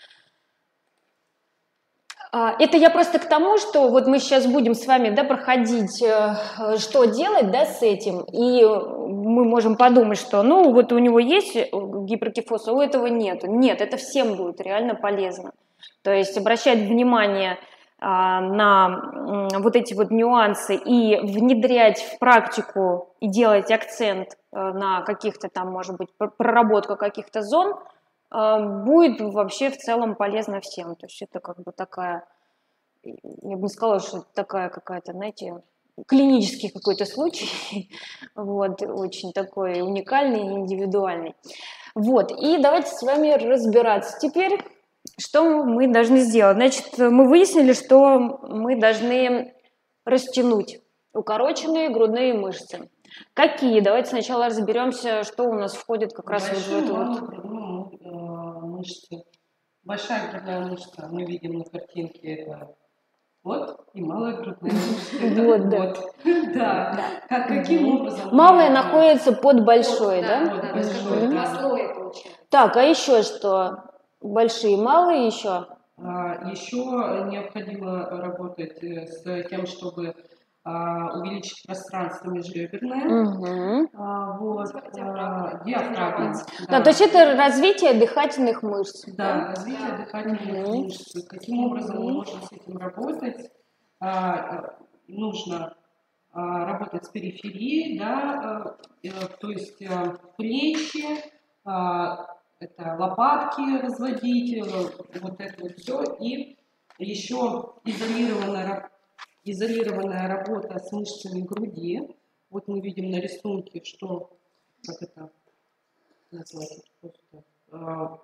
Speaker 1: Это я просто к тому, что вот мы сейчас будем с вами, да, проходить, что делать, да, с этим, и мы можем подумать, что, ну, вот у него есть гиперкифоз, а у этого нет. Нет, это всем будет реально полезно. То есть обращать внимание на вот эти вот нюансы и внедрять в практику и делать акцент на каких-то там, может быть, проработку каких-то зон, будет вообще в целом полезно всем. То есть это как бы такая, я бы не сказала, что это такая какая-то, знаете, клинический какой-то случай, вот, очень такой уникальный и индивидуальный. Вот, и давайте с вами разбираться теперь, что мы должны сделать. Значит, мы выяснили, что мы должны растянуть укороченные грудные мышцы. Какие? Давайте сначала разберемся, что у нас входит как раз вот в
Speaker 2: Большую,
Speaker 1: эту
Speaker 2: малую
Speaker 1: вот.
Speaker 2: грудную э, мышцу. Большая грудная мышца, мы видим на картинке, это вот, и малая грудная мышца. это
Speaker 1: Вот, да.
Speaker 2: вот. Да. Как, каким
Speaker 1: Мгм.
Speaker 2: образом? мы
Speaker 1: Малая
Speaker 2: это-
Speaker 1: находится под большой,
Speaker 4: Вот,
Speaker 1: да?
Speaker 4: да, да, то есть как бы
Speaker 1: Мгм.
Speaker 4: два слоя получается.
Speaker 1: Так, а еще что? Большие, малые еще?
Speaker 2: А, Еще необходимо работать э, с тем, чтобы а, увеличить пространство межреберное.
Speaker 1: Угу.
Speaker 2: А, Вот,
Speaker 4: Диафрагма.
Speaker 2: а, диафрагма.
Speaker 1: Да, то есть это развитие дыхательных мышц.
Speaker 2: Да, развитие дыхательных
Speaker 1: Мгм.
Speaker 2: мышц. Каким образом мы можем с этим работать? А, Нужно а, работать с периферией, да, э, э, то есть э, плечи, а, это лопатки разводить, э, вот это вот все. И еще изолированная, ра- изолированная работа с мышцами груди. Вот мы видим на рисунке, что, как это называется, просто, а,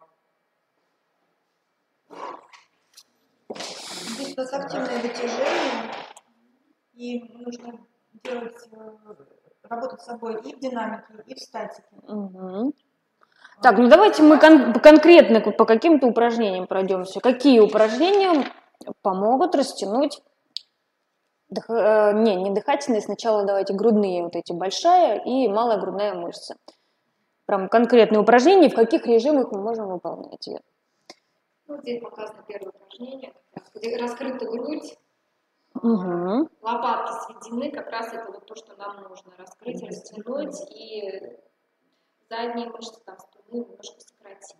Speaker 3: Здесь у нас активное вытяжение, и нужно делать, э, работать с собой и в динамике, и в статике.
Speaker 1: Мгм. Так, ну давайте мы кон- конкретно по каким-то упражнениям пройдемся. Какие упражнения помогут растянуть, дых- э, не, не дыхательные, сначала давайте грудные, вот эти большая и малая грудная мышца. Прям конкретные упражнения, в каких режимах мы можем выполнять ее.
Speaker 4: Ну, вот здесь показано первое упражнение, как раз, где раскрыта грудь,
Speaker 1: Угу.
Speaker 4: лопатки сведены, как раз это вот то, что нам нужно, раскрыть, растянуть и задние мышцы, там, спины немножко сократить.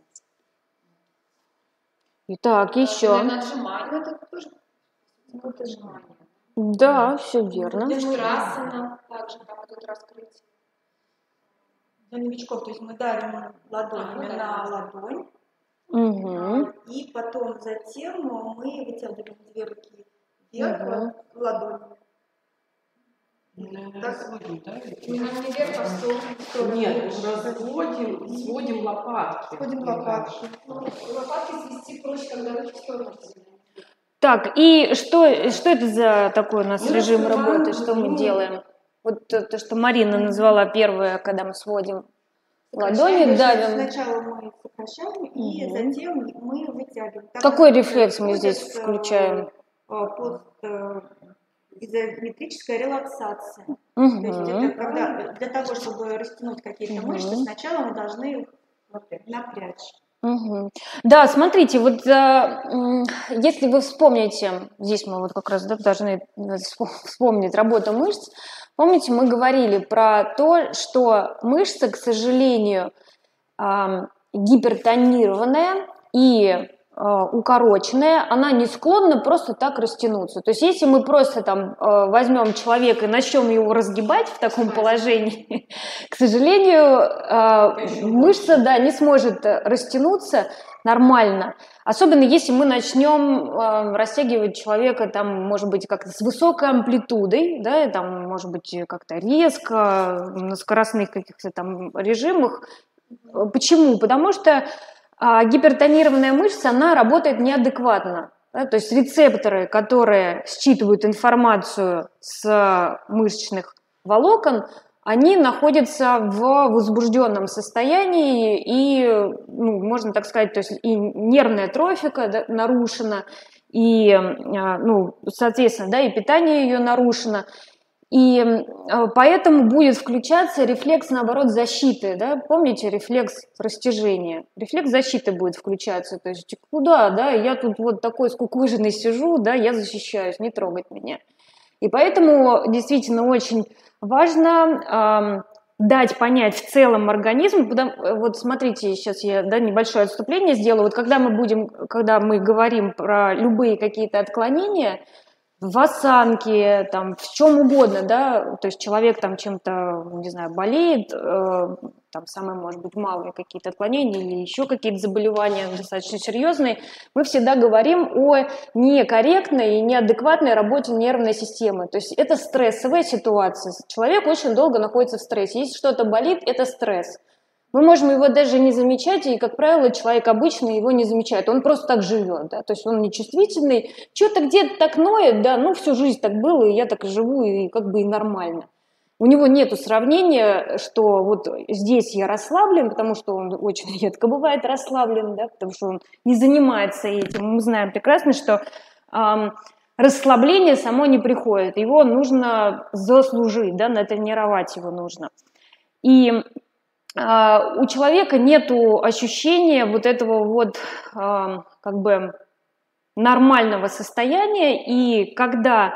Speaker 1: Итак, еще.
Speaker 4: Наверное, отжимание, ну, это тоже какое-то отжимание.
Speaker 1: Да, все верно.
Speaker 4: Виштрасана, также там идут раскрытие.
Speaker 3: Для новичков, то есть мы давим ладонями
Speaker 4: А, ну да.
Speaker 3: на ладонь,
Speaker 1: Угу.
Speaker 3: и потом затем мы вытягиваем две руки вверх
Speaker 1: Мгм.
Speaker 3: ладонями.
Speaker 2: наверное,
Speaker 3: Так.
Speaker 2: разводим, да?
Speaker 4: Именно не вверх, а в сторону. в сторону.
Speaker 2: Нет, разводим, сводим лопатки.
Speaker 3: Ходим лопатки.
Speaker 4: Ну, лопатки свести проще, когда руки в сторону разделены.
Speaker 1: Так, и что, что это за такой у нас
Speaker 2: Мы
Speaker 1: режим
Speaker 2: раскрываем
Speaker 1: работы? Что мы
Speaker 2: грудную.
Speaker 1: делаем? Вот то, то, что Марина назвала первое, когда мы сводим ладони,
Speaker 3: Сокращаем.
Speaker 1: давим.
Speaker 3: Сначала мы сокращаем, и
Speaker 1: Мгм.
Speaker 3: затем мы вытягиваем. Так
Speaker 1: Какой
Speaker 3: как
Speaker 1: рефлекс мы здесь
Speaker 3: происходит,
Speaker 1: включаем?
Speaker 3: э, Под э, изометрическая релаксация. То есть это
Speaker 1: Угу.
Speaker 3: когда для того, чтобы растянуть какие-то
Speaker 1: Мгм.
Speaker 3: мышцы, сначала мы должны их напрячь.
Speaker 1: Угу. Да, смотрите, вот а, м, если вы вспомните, здесь мы вот как раз да, должны вспомнить работу мышц. Помните, мы говорили про то, что мышца, к сожалению, а, гипертонированная и а, укороченная, она не склонна просто так растянуться. То есть если мы просто там а, возьмем человека и начнем его разгибать в таком положении, к сожалению, а, мышца, да, не сможет растянуться нормально. Особенно если мы начнем а, растягивать человека, там, может быть, как-то с высокой амплитудой, да, и там, может быть, как-то резко, на скоростных каких-то там режимах. Почему? Потому что а, гипертонированная мышца, она работает неадекватно. Да? То есть рецепторы, которые считывают информацию с мышечных волокон, они находятся в возбужденном состоянии, и, ну, можно так сказать, то есть и нервная трофика, да, нарушена, и, а, ну, соответственно, да, и питание ее нарушено. И э, поэтому будет включаться рефлекс, наоборот, защиты, да, помните, рефлекс растяжения, рефлекс защиты будет включаться, то есть куда, да, я тут вот такой скукоженный сижу, да, я защищаюсь, не трогать меня. И поэтому действительно очень важно э, дать понять в целом организму, потому, вот смотрите, сейчас я, да, небольшое отступление сделаю, вот когда мы будем, когда мы говорим про любые какие-то отклонения, в осанке, там, в чем угодно, да, то есть человек там чем-то, не знаю, болеет, э, там самые, может быть, малые какие-то отклонения или еще какие-то заболевания достаточно серьезные, мы всегда говорим о некорректной и неадекватной работе нервной системы. То есть это стрессовая ситуация. Человек очень долго находится в стрессе. Если что-то болит, это стресс. Мы можем его даже не замечать, и, как правило, человек обычно его не замечает. Он просто так живет, да, то есть он нечувствительный. Что-то где-то так ноет, да, ну, всю жизнь так было, и я так и живу, и как бы и нормально. У него нету сравнения, что вот здесь я расслаблен, потому что он очень редко бывает расслаблен, да, потому что он не занимается этим. Мы знаем прекрасно, что эм, расслабление само не приходит, его нужно заслужить, да, натренировать его нужно. И у человека нету ощущения вот этого вот как бы нормального состояния, и когда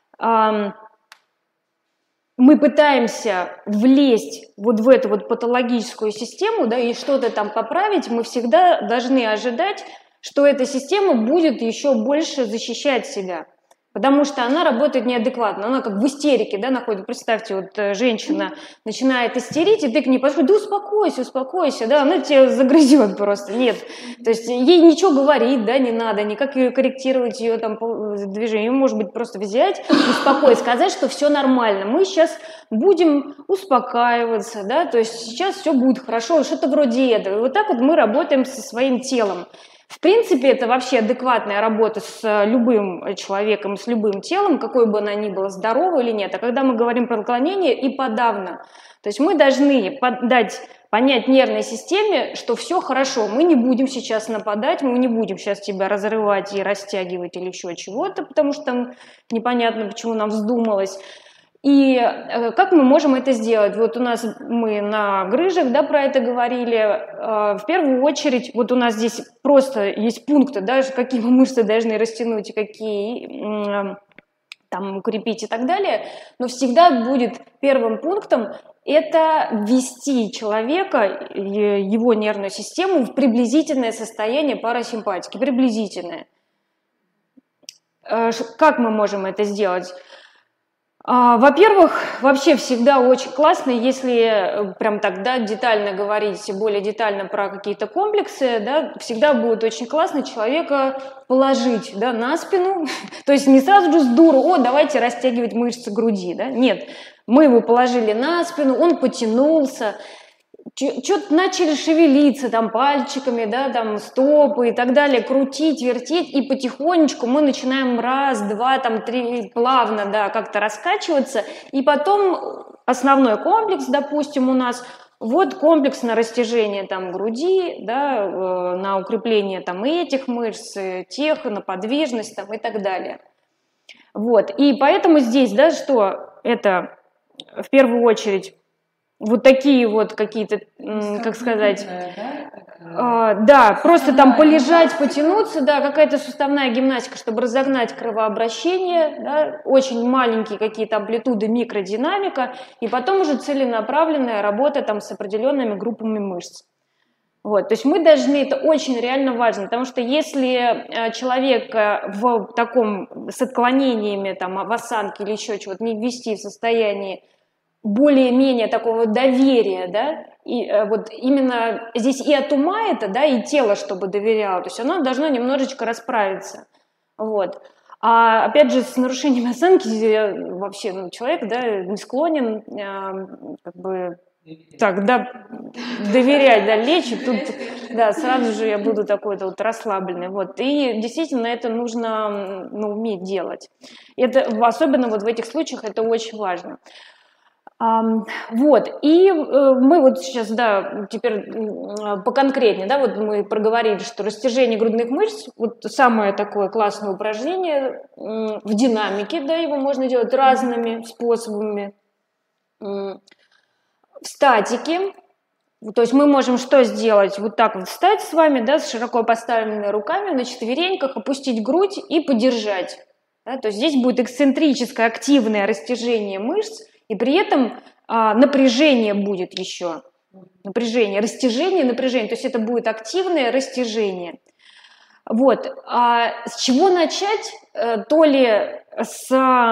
Speaker 1: мы пытаемся влезть вот в эту вот патологическую систему, да, и что-то там поправить, мы всегда должны ожидать, что эта система будет еще больше защищать себя. Потому что она работает неадекватно, она как в истерике, да, находит. Представьте, вот женщина начинает истерить, и ты к ней подходишь, да успокойся, успокойся, да, она тебя загрызет просто, нет. То есть ей ничего говорить, да, не надо, никак ее корректировать, ее там движение, ее, может быть, просто взять, успокоить, сказать, что все нормально, мы сейчас будем успокаиваться, да, то есть сейчас все будет хорошо, что-то вроде этого. И вот так вот мы работаем со своим телом. В принципе, это вообще адекватная работа с любым человеком, с любым телом, какой бы она ни была, здоровой или нет. А когда мы говорим про отклонение, и подавно. То есть мы должны дать понять нервной системе, что все хорошо, мы не будем сейчас нападать, мы не будем сейчас тебя разрывать и растягивать или еще чего-то, потому что там непонятно, почему нам вздумалось. И э, как мы можем это сделать? Вот у нас мы на грыжах, да, про это говорили. Э, в первую очередь, вот у нас здесь просто есть пункты, да, какие мы мышцы должны растянуть и какие э, там укрепить и так далее. Но всегда будет первым пунктом это ввести человека, его нервную систему в приблизительное состояние парасимпатики, приблизительное. Э, как мы можем это сделать? Во-первых, вообще всегда очень классно, если прям так, да, детально говорить, более детально про какие-то комплексы, да, всегда будет очень классно человека положить, да, на спину, то есть не сразу же с дуру, о, давайте растягивать мышцы груди, да, нет, мы его положили на спину, он потянулся, что-то начали шевелиться там пальчиками, да, там стопы и так далее, крутить, вертеть, и потихонечку мы начинаем раз, два, там три, плавно, да, как-то раскачиваться, и потом основной комплекс, допустим, у нас, вот комплекс на растяжение там груди, да, э, на укрепление там этих мышц, тех, на подвижность там и так далее. Вот, и поэтому здесь, да, что это в первую очередь вот такие вот какие-то, как сказать, да, э, да, просто там полежать, потянуться, да, какая-то суставная гимнастика, чтобы разогнать кровообращение, да, очень маленькие какие-то амплитуды, микродинамика, и потом уже целенаправленная работа там с определенными группами мышц. Вот, то есть мы должны, это очень реально важно, потому что если человек в таком, с отклонениями, там, в осанке или еще чего-то не ввести в состояние более-менее такого доверия, да, и э, вот именно здесь и от ума это, да, и тело, чтобы доверяло, то есть оно должно немножечко расправиться, вот. А опять же, с нарушением осанки вообще, ну, человек, да, не склонен, э, как бы, так, да, доверять, да, лечь, и тут, да, сразу же я буду такой-то вот расслабленный, вот, и действительно это нужно, ну, уметь делать, это, особенно вот в этих случаях это очень важно. Um, вот, и э, мы вот сейчас, да, теперь э, поконкретнее, да, вот мы проговорили, что растяжение грудных мышц, вот самое такое классное упражнение э, в динамике, да, его можно делать разными способами, э, в статике, то есть мы можем что сделать, вот так вот встать с вами, да, с широко поставленными руками на четвереньках, опустить грудь и подержать, да, то есть здесь будет эксцентрическое активное растяжение мышц, и при этом а, напряжение будет еще, напряжение, растяжение, напряжение, то есть это будет активное растяжение. Вот, а с чего начать? То ли с...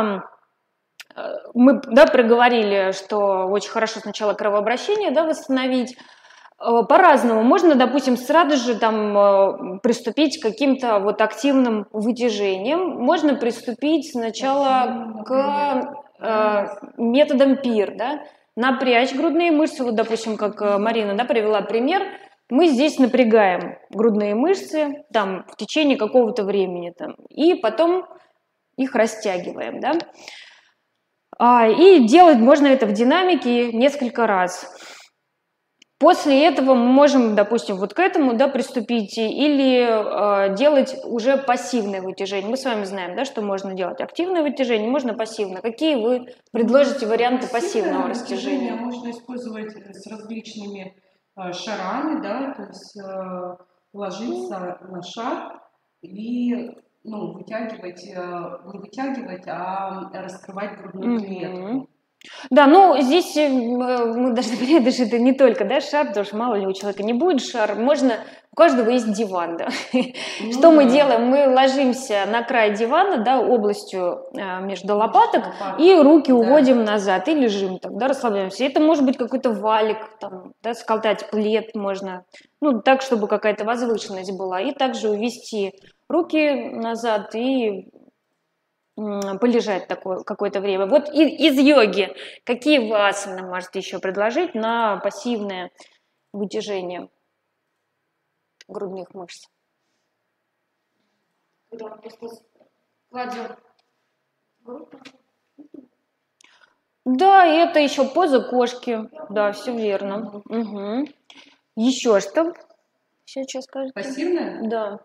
Speaker 1: Мы, да, проговорили, что очень хорошо сначала кровообращение, да, восстановить. По-разному. Можно, допустим, сразу же там приступить к каким-то вот активным вытяжениям. Можно приступить сначала к... методом пир, да, напрячь грудные мышцы. Вот, допустим, как Марина, да, привела пример, мы здесь напрягаем грудные мышцы там, в течение какого-то времени там, и потом их растягиваем. Да? А, и делать можно это в динамике несколько раз. После этого мы можем, допустим, вот к этому, да, приступить или э, делать уже пассивное вытяжение. Мы с вами знаем, да, что можно делать активное вытяжение, можно пассивное. Какие вы предложите варианты пассивного растяжения?
Speaker 2: Можно использовать с различными э, шарами, да, то есть э, ложиться на шар и ну, вытягивать, э, не вытягивать, а раскрывать грудную клетку.
Speaker 1: Mm-hmm. Да, ну здесь мы должны понять, что это не только, да, шар, потому что мало ли у человека не будет шар, можно, у каждого есть диван, да. Ну, что да. мы делаем? Мы ложимся на край дивана, да, областью между лопаток, Лопаток. и руки да. уводим назад, и лежим так, да, расслабляемся. Это может быть какой-то валик, там, да, скалтать плед можно, ну, так, чтобы какая-то возвышенность была, и также увести руки назад и полежать такое, какое-то время. Вот из, из йоги какие вы асаны можете еще предложить на пассивное вытяжение грудных мышц?
Speaker 4: Когда мы просто кладем руку.
Speaker 1: Да, и это еще поза кошки. Да, все верно. Угу. Еще что? Сейчас скажете.
Speaker 2: Пассивное?
Speaker 1: Да.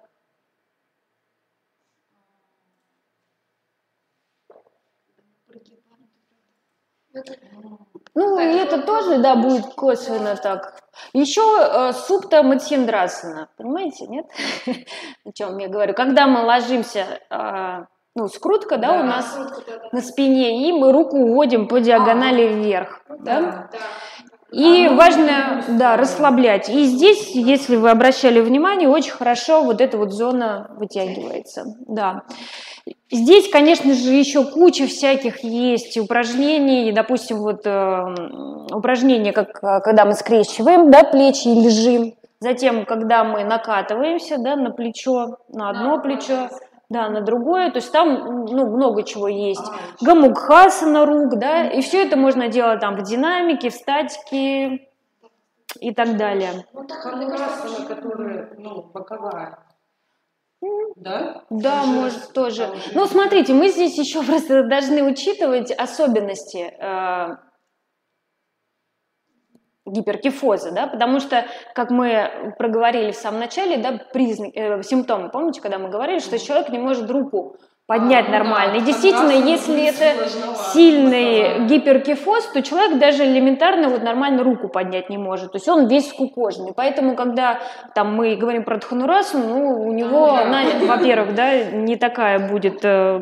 Speaker 1: Ну, и это тоже, да, будет косвенно так. Еще э, супта мадхьяндрасана, понимаете, нет? О чем я говорю? Когда мы ложимся, э, ну, скрутка, да, да у нас скрутка, да, да. на спине, и мы руку уводим по диагонали а, вверх, да? да? да. И а важно, да, расслаблять. И здесь, если вы обращали внимание, очень хорошо вот эта вот зона вытягивается, да. Здесь, конечно же, еще куча всяких есть упражнений, допустим, вот э, упражнения, как когда мы скрещиваем, да, плечи и лежим, затем, когда мы накатываемся, да, на плечо, на одно да, плечо, да, на другое, то есть там, ну, много чего есть, гамукхасана рук, да, и все это можно делать там в динамике, в статике и так далее.
Speaker 2: Ханурасана, которая, ну, боковая. Да?
Speaker 1: Да, может тоже. Ну, смотрите, мы здесь еще просто должны учитывать особенности э, гиперкифоза, да, потому что, как мы проговорили в самом начале, да, признаки, э, симптомы, помните, когда мы говорили, что человек не может руку поднять а, нормально. Да, и действительно, если это сильный гиперкифоз, то человек даже элементарно вот нормально руку поднять не может. То есть он весь скукоженный. Поэтому, когда там мы говорим про дханурасу, ну, у него, она, во-первых, да, не такая будет э,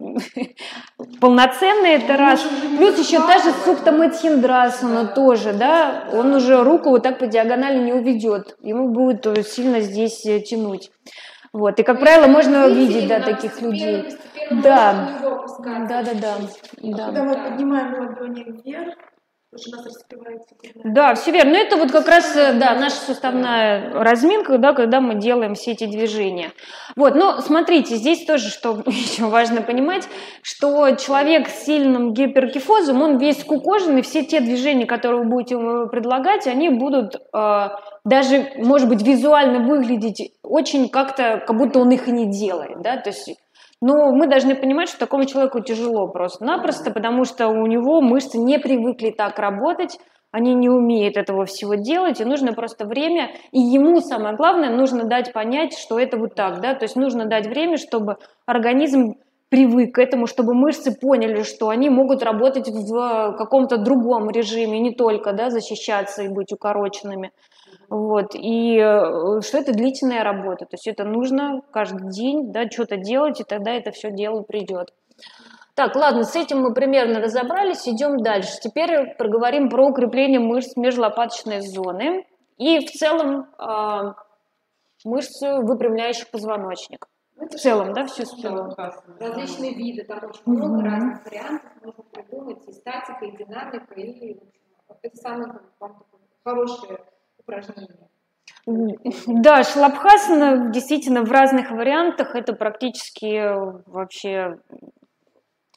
Speaker 1: полноценная, это раз. Плюс еще та же супта мадхьяндрасана тоже, да, он уже руку вот так по диагонали не уведет. Ему будет сильно здесь тянуть. Вот, и, как правило, можно видеть, да, таких людей. Да, да, да, да.
Speaker 3: Когда мы поднимаем ладони вверх, тоже у нас раскрывается.
Speaker 1: Да, все верно. Но это вот как раз, да, наша суставная разминка, да, когда мы делаем все эти движения. Вот, но смотрите, здесь тоже, что еще важно понимать, что человек с сильным гиперкифозом, он весь скукоженный, все те движения, которые вы будете ему предлагать, они будут э, даже, может быть, визуально выглядеть очень как-то, как будто он их и не делает, да, то есть... Но мы должны понимать, что такому человеку тяжело просто-напросто, потому что у него мышцы не привыкли так работать, они не умеют этого всего делать, и нужно просто время, и ему самое главное, нужно дать понять, что это вот так, да, то есть нужно дать время, чтобы организм привык к этому, чтобы мышцы поняли, что они могут работать в каком-то другом режиме, не только, да, защищаться и быть укороченными. Вот, и что это длительная работа, то есть это нужно каждый день, да, что-то делать, и тогда это все дело придет. Так, ладно, с этим мы примерно разобрались, идем дальше. Теперь проговорим про укрепление мышц межлопаточной зоны и в целом э, мышц, выпрямляющих позвоночник. В целом, да, всю спину.
Speaker 4: Различные виды, там очень много mm-hmm. разных вариантов, можно придумать и статика, и динамика, и в общем, это самое хорошее упражнение.
Speaker 1: Да, шалабхасана действительно в разных вариантах, это практически вообще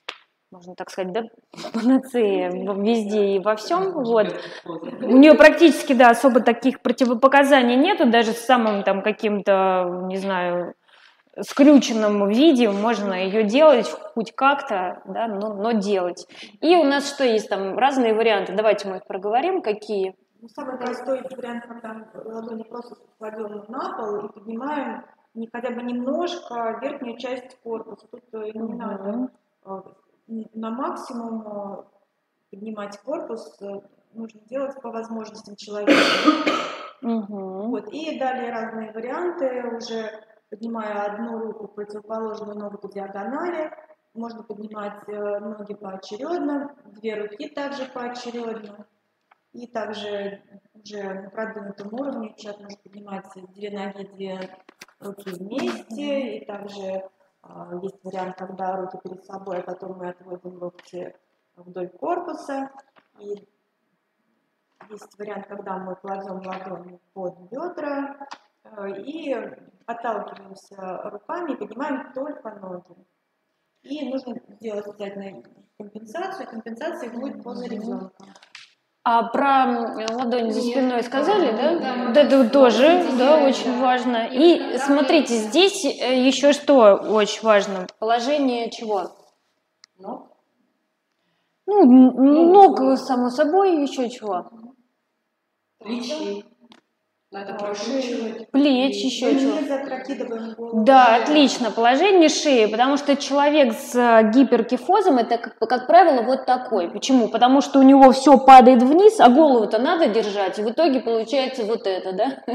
Speaker 1: можно так сказать, да, панацея везде и во всем. Вот. У нее практически, да, особо таких противопоказаний нету, даже с самым там каким-то, не знаю, скрюченном виде можно ее делать хоть как-то, да, но, но делать. И у нас что есть там? Разные варианты. Давайте мы их проговорим. Какие?
Speaker 3: Ну, самый простой вариант, когда ладони просто кладем на пол и поднимаем не, хотя бы немножко верхнюю часть корпуса. Тут не
Speaker 1: Угу.
Speaker 3: надо на максимум поднимать корпус, нужно делать по возможностям человека.
Speaker 1: Угу.
Speaker 3: Вот. И далее разные варианты, уже поднимая одну руку, противоположную ногу по диагонали, можно поднимать ноги поочередно, две руки также поочередно. И также уже на продвинутом уровне человек может поднимать две ноги, две руки вместе. И также а, есть вариант, когда руки перед собой, а потом мы отводим локти вдоль корпуса. И есть вариант, когда мы кладем ладони под бедра и отталкиваемся руками и поднимаем только ноги. И нужно сделать обязательно компенсацию. Компенсацией будет поза ребенка.
Speaker 1: А про ладонь за
Speaker 4: Нет.
Speaker 1: спиной сказали, да?
Speaker 4: Да,
Speaker 1: Вот это вот тоже, да,
Speaker 4: да.
Speaker 1: очень важно. И смотрите, здесь еще что очень важно. Положение чего?
Speaker 2: Ног.
Speaker 1: Ну, ног, само собой, еще чего?
Speaker 2: Плечи. Надо прокручивать.
Speaker 1: Плеч, еще чего?
Speaker 3: Мы не запрокидываем голову.
Speaker 1: Да, отлично. Положение шеи, потому что человек с гиперкифозом это, как, как правило, вот такой. Почему? Потому что у него все падает вниз, а голову-то надо держать, и в итоге получается вот это, да?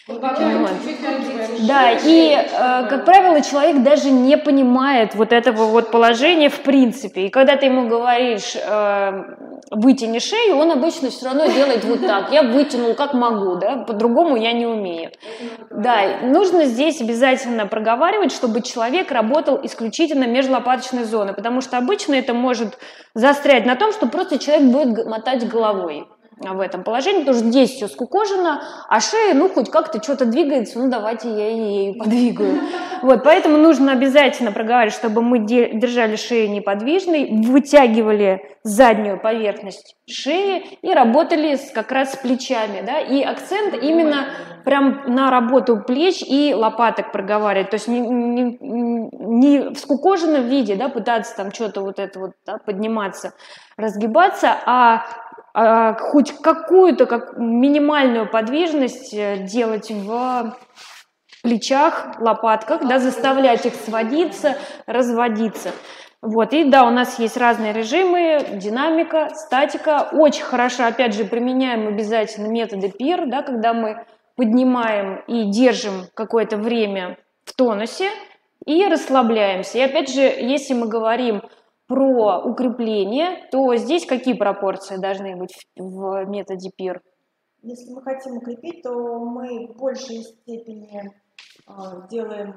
Speaker 1: Да, и, э, как правило, человек даже не понимает вот этого вот положения в принципе. И когда ты ему говоришь э, «вытяни шею», он обычно все равно делает вот так. Я вытянул как могу, да, по-другому я не умею. Да, нужно здесь обязательно проговаривать, чтобы человек работал исключительно межлопаточной зоны, потому что обычно это может застрять на том, что просто человек будет мотать головой в этом положении, потому что здесь все скукожено, а шея, ну, хоть как-то что-то двигается, ну, давайте я ее подвигаю. Вот, поэтому нужно обязательно проговаривать, чтобы мы держали шею неподвижной, вытягивали заднюю поверхность шеи и работали с, как раз с плечами, да, и акцент именно прям на работу плеч и лопаток проговаривать, то есть не, не, не в скукоженном виде, да, пытаться там что-то вот это вот, да, подниматься, разгибаться, а А, хоть какую-то как минимальную подвижность делать в плечах, лопатках, да, заставлять их сводиться, разводиться. Вот, и да, у нас есть разные режимы, динамика, статика. Очень хорошо, опять же, применяем обязательно методы пир, да, когда мы поднимаем и держим какое-то время в тонусе и расслабляемся. И опять же, если мы говорим про укрепление, то здесь какие пропорции должны быть в методе пир?
Speaker 3: Если мы хотим укрепить, то мы в большей степени э, делаем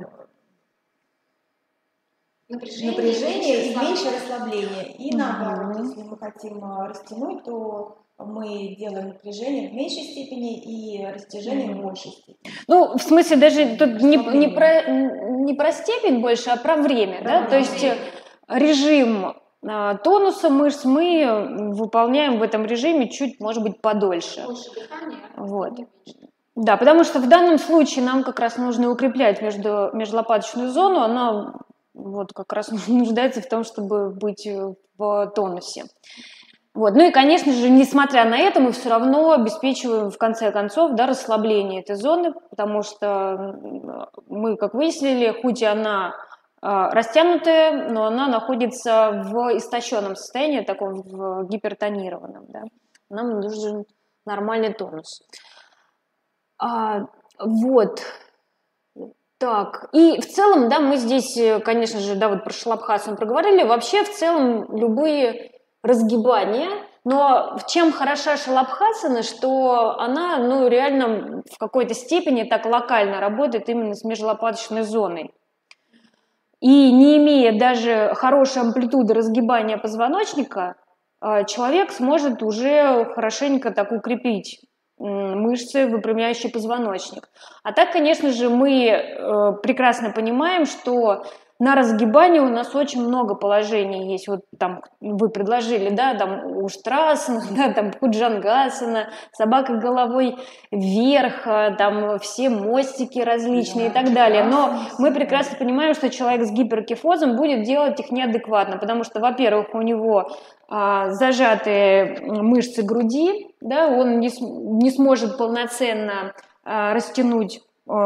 Speaker 4: Напряжение,
Speaker 3: напряжение и
Speaker 4: меньше
Speaker 3: меньше расслабления. И
Speaker 1: Мгм.
Speaker 3: наоборот, если мы хотим э, растянуть, то мы делаем напряжение в меньшей степени и растяжение в большей степени.
Speaker 1: Ну, в смысле, даже тут не, не, про, не про степень больше, а про время,
Speaker 3: Про
Speaker 1: да?
Speaker 3: время.
Speaker 1: То есть режим а, тонуса мышц мы выполняем в этом режиме чуть, может быть, подольше.
Speaker 4: Больше дыхания.
Speaker 1: Вот. Да, потому что в данном случае нам как раз нужно укреплять между, межлопаточную зону, она вот как раз нуждается в том, чтобы быть в тонусе. Вот. Ну и, конечно же, несмотря на это, мы все равно обеспечиваем, в конце концов, да, расслабление этой зоны, потому что мы, как выяснили, хоть и она э, растянутая, но она находится в истощенном состоянии, таком в гипертонированном. Да. Нам нужен нормальный тонус. А, вот. Так, и в целом, да, мы здесь, конечно же, да, вот про шалабхасану проговорили, вообще в целом любые разгибания, но чем хороша шалабхасана, что она, ну, реально в какой-то степени так локально работает именно с межлопаточной зоной. И не имея даже хорошей амплитуды разгибания позвоночника, человек сможет уже хорошенько так укрепить мышцы, выпрямляющие позвоночник. А так, конечно же, мы прекрасно понимаем, что на разгибание у нас очень много положений есть. Вот там вы предложили, да, там Уштрасана, да, там Бхуджангасана, собака головой вверх, там все мостики различные, да, и так далее. Но мы прекрасно понимаем, что человек с гиперкифозом будет делать их неадекватно, потому что, во-первых, у него а, зажатые мышцы груди, да, он не, не сможет полноценно а, растянуть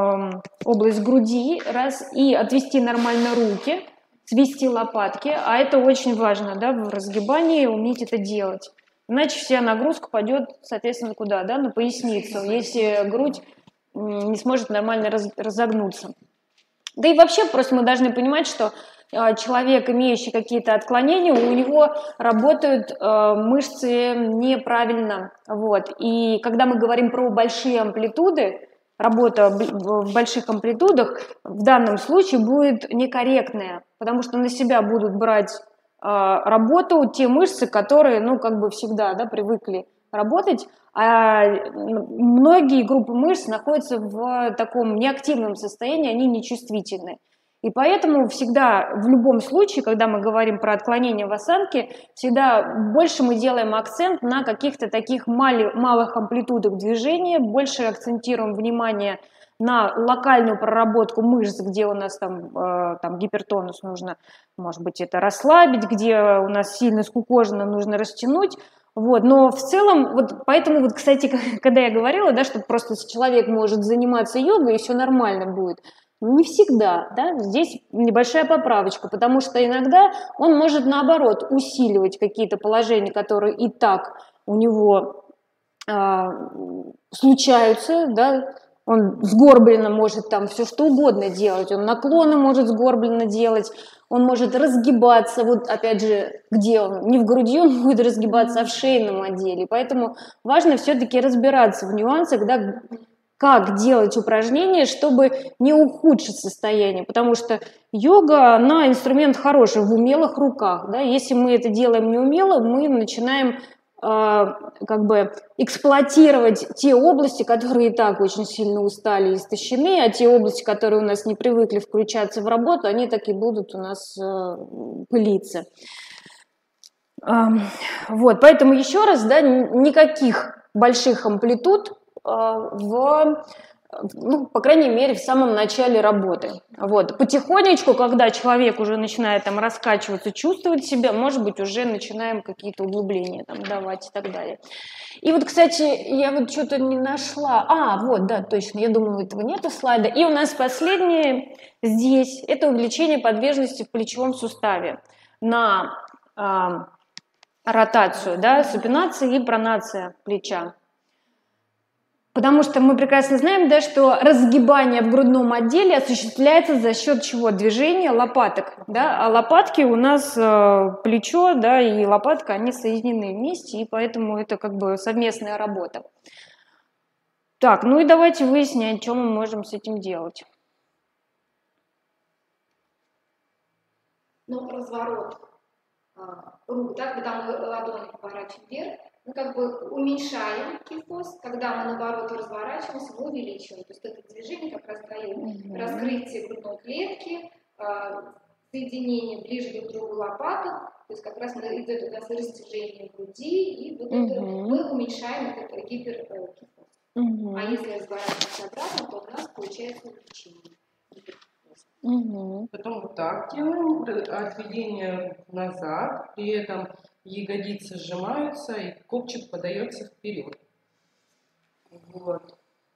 Speaker 1: область груди, раз, и отвести нормально руки, свести лопатки, а это очень важно, да, в разгибании уметь это делать. Иначе вся нагрузка пойдет, соответственно, куда, да, на поясницу, если грудь не сможет нормально раз, разогнуться. Да и вообще просто мы должны понимать, что человек, имеющий какие-то отклонения, у него работают э, мышцы неправильно, вот, и когда мы говорим про большие амплитуды, работа в больших амплитудах в данном случае будет некорректная, потому что на себя будут брать э, работу те мышцы, которые, ну, как бы всегда, да, привыкли работать, а многие группы мышц находятся в таком неактивном состоянии, они нечувствительны. И поэтому всегда, в любом случае, когда мы говорим про отклонение в осанке, всегда больше мы делаем акцент на каких-то таких мали, малых амплитудах движения, больше акцентируем внимание на локальную проработку мышц, где у нас там, э, там гипертонус нужно, может быть, это расслабить, где у нас сильно скукожено, нужно растянуть. Вот, но в целом, вот поэтому, вот, кстати, когда я говорила, да, что просто человек может заниматься йогой, и все нормально будет, не всегда, да, здесь небольшая поправочка, потому что иногда он может, наоборот, усиливать какие-то положения, которые и так у него э, случаются, да, он сгорбленно может там все что угодно делать, он наклоны может сгорбленно делать, он может разгибаться, вот опять же, где он, не в груди он будет разгибаться, а в шейном отделе, поэтому важно все-таки разбираться в нюансах, да, как делать упражнения, чтобы не ухудшить состояние, потому что йога, она инструмент хороший в умелых руках, да, если мы это делаем неумело, мы начинаем э, как бы эксплуатировать те области, которые и так очень сильно устали и истощены, а те области, которые у нас не привыкли включаться в работу, они так и будут у нас э, пылиться. Э, вот, поэтому еще раз, да, никаких больших амплитуд в, ну, по крайней мере, в самом начале работы. Вот. Потихонечку, когда человек уже начинает там раскачиваться, чувствовать себя, может быть, уже начинаем какие-то углубления там давать и так далее. И вот, кстати, я вот что-то не нашла. А, вот, да, точно, я думала, этого нету слайда. И у нас последнее здесь, это увеличение подвижности в плечевом суставе на а, ротацию, да, супинация и пронация плеча. Потому что мы прекрасно знаем, да, что разгибание в грудном отделе осуществляется за счет чего? Движения лопаток. Да? А лопатки у нас э, плечо, да, и лопатка, они соединены вместе, и поэтому это как бы совместная работа. Так, ну и давайте выяснять, что мы можем с этим делать.
Speaker 4: Ну, разворот а, рук, да, когда мы ладони поворачиваем вверх, мы как бы уменьшаем кифоз, когда мы, наоборот, разворачиваемся, мы увеличиваем. То есть это движение как раз дает mm-hmm. раскрытие грудной клетки, соединение ближе друг к другу лопаток, то есть как раз идет у нас растяжение груди, и вот mm-hmm. это, мы уменьшаем этот гиперкифоз. Mm-hmm. А если разворачиваемся обратно, то у нас получается увеличение.
Speaker 2: Mm-hmm. Потом вот так делаем, отведение назад, при этом ягодицы сжимаются, и копчик подается вперед. Вот.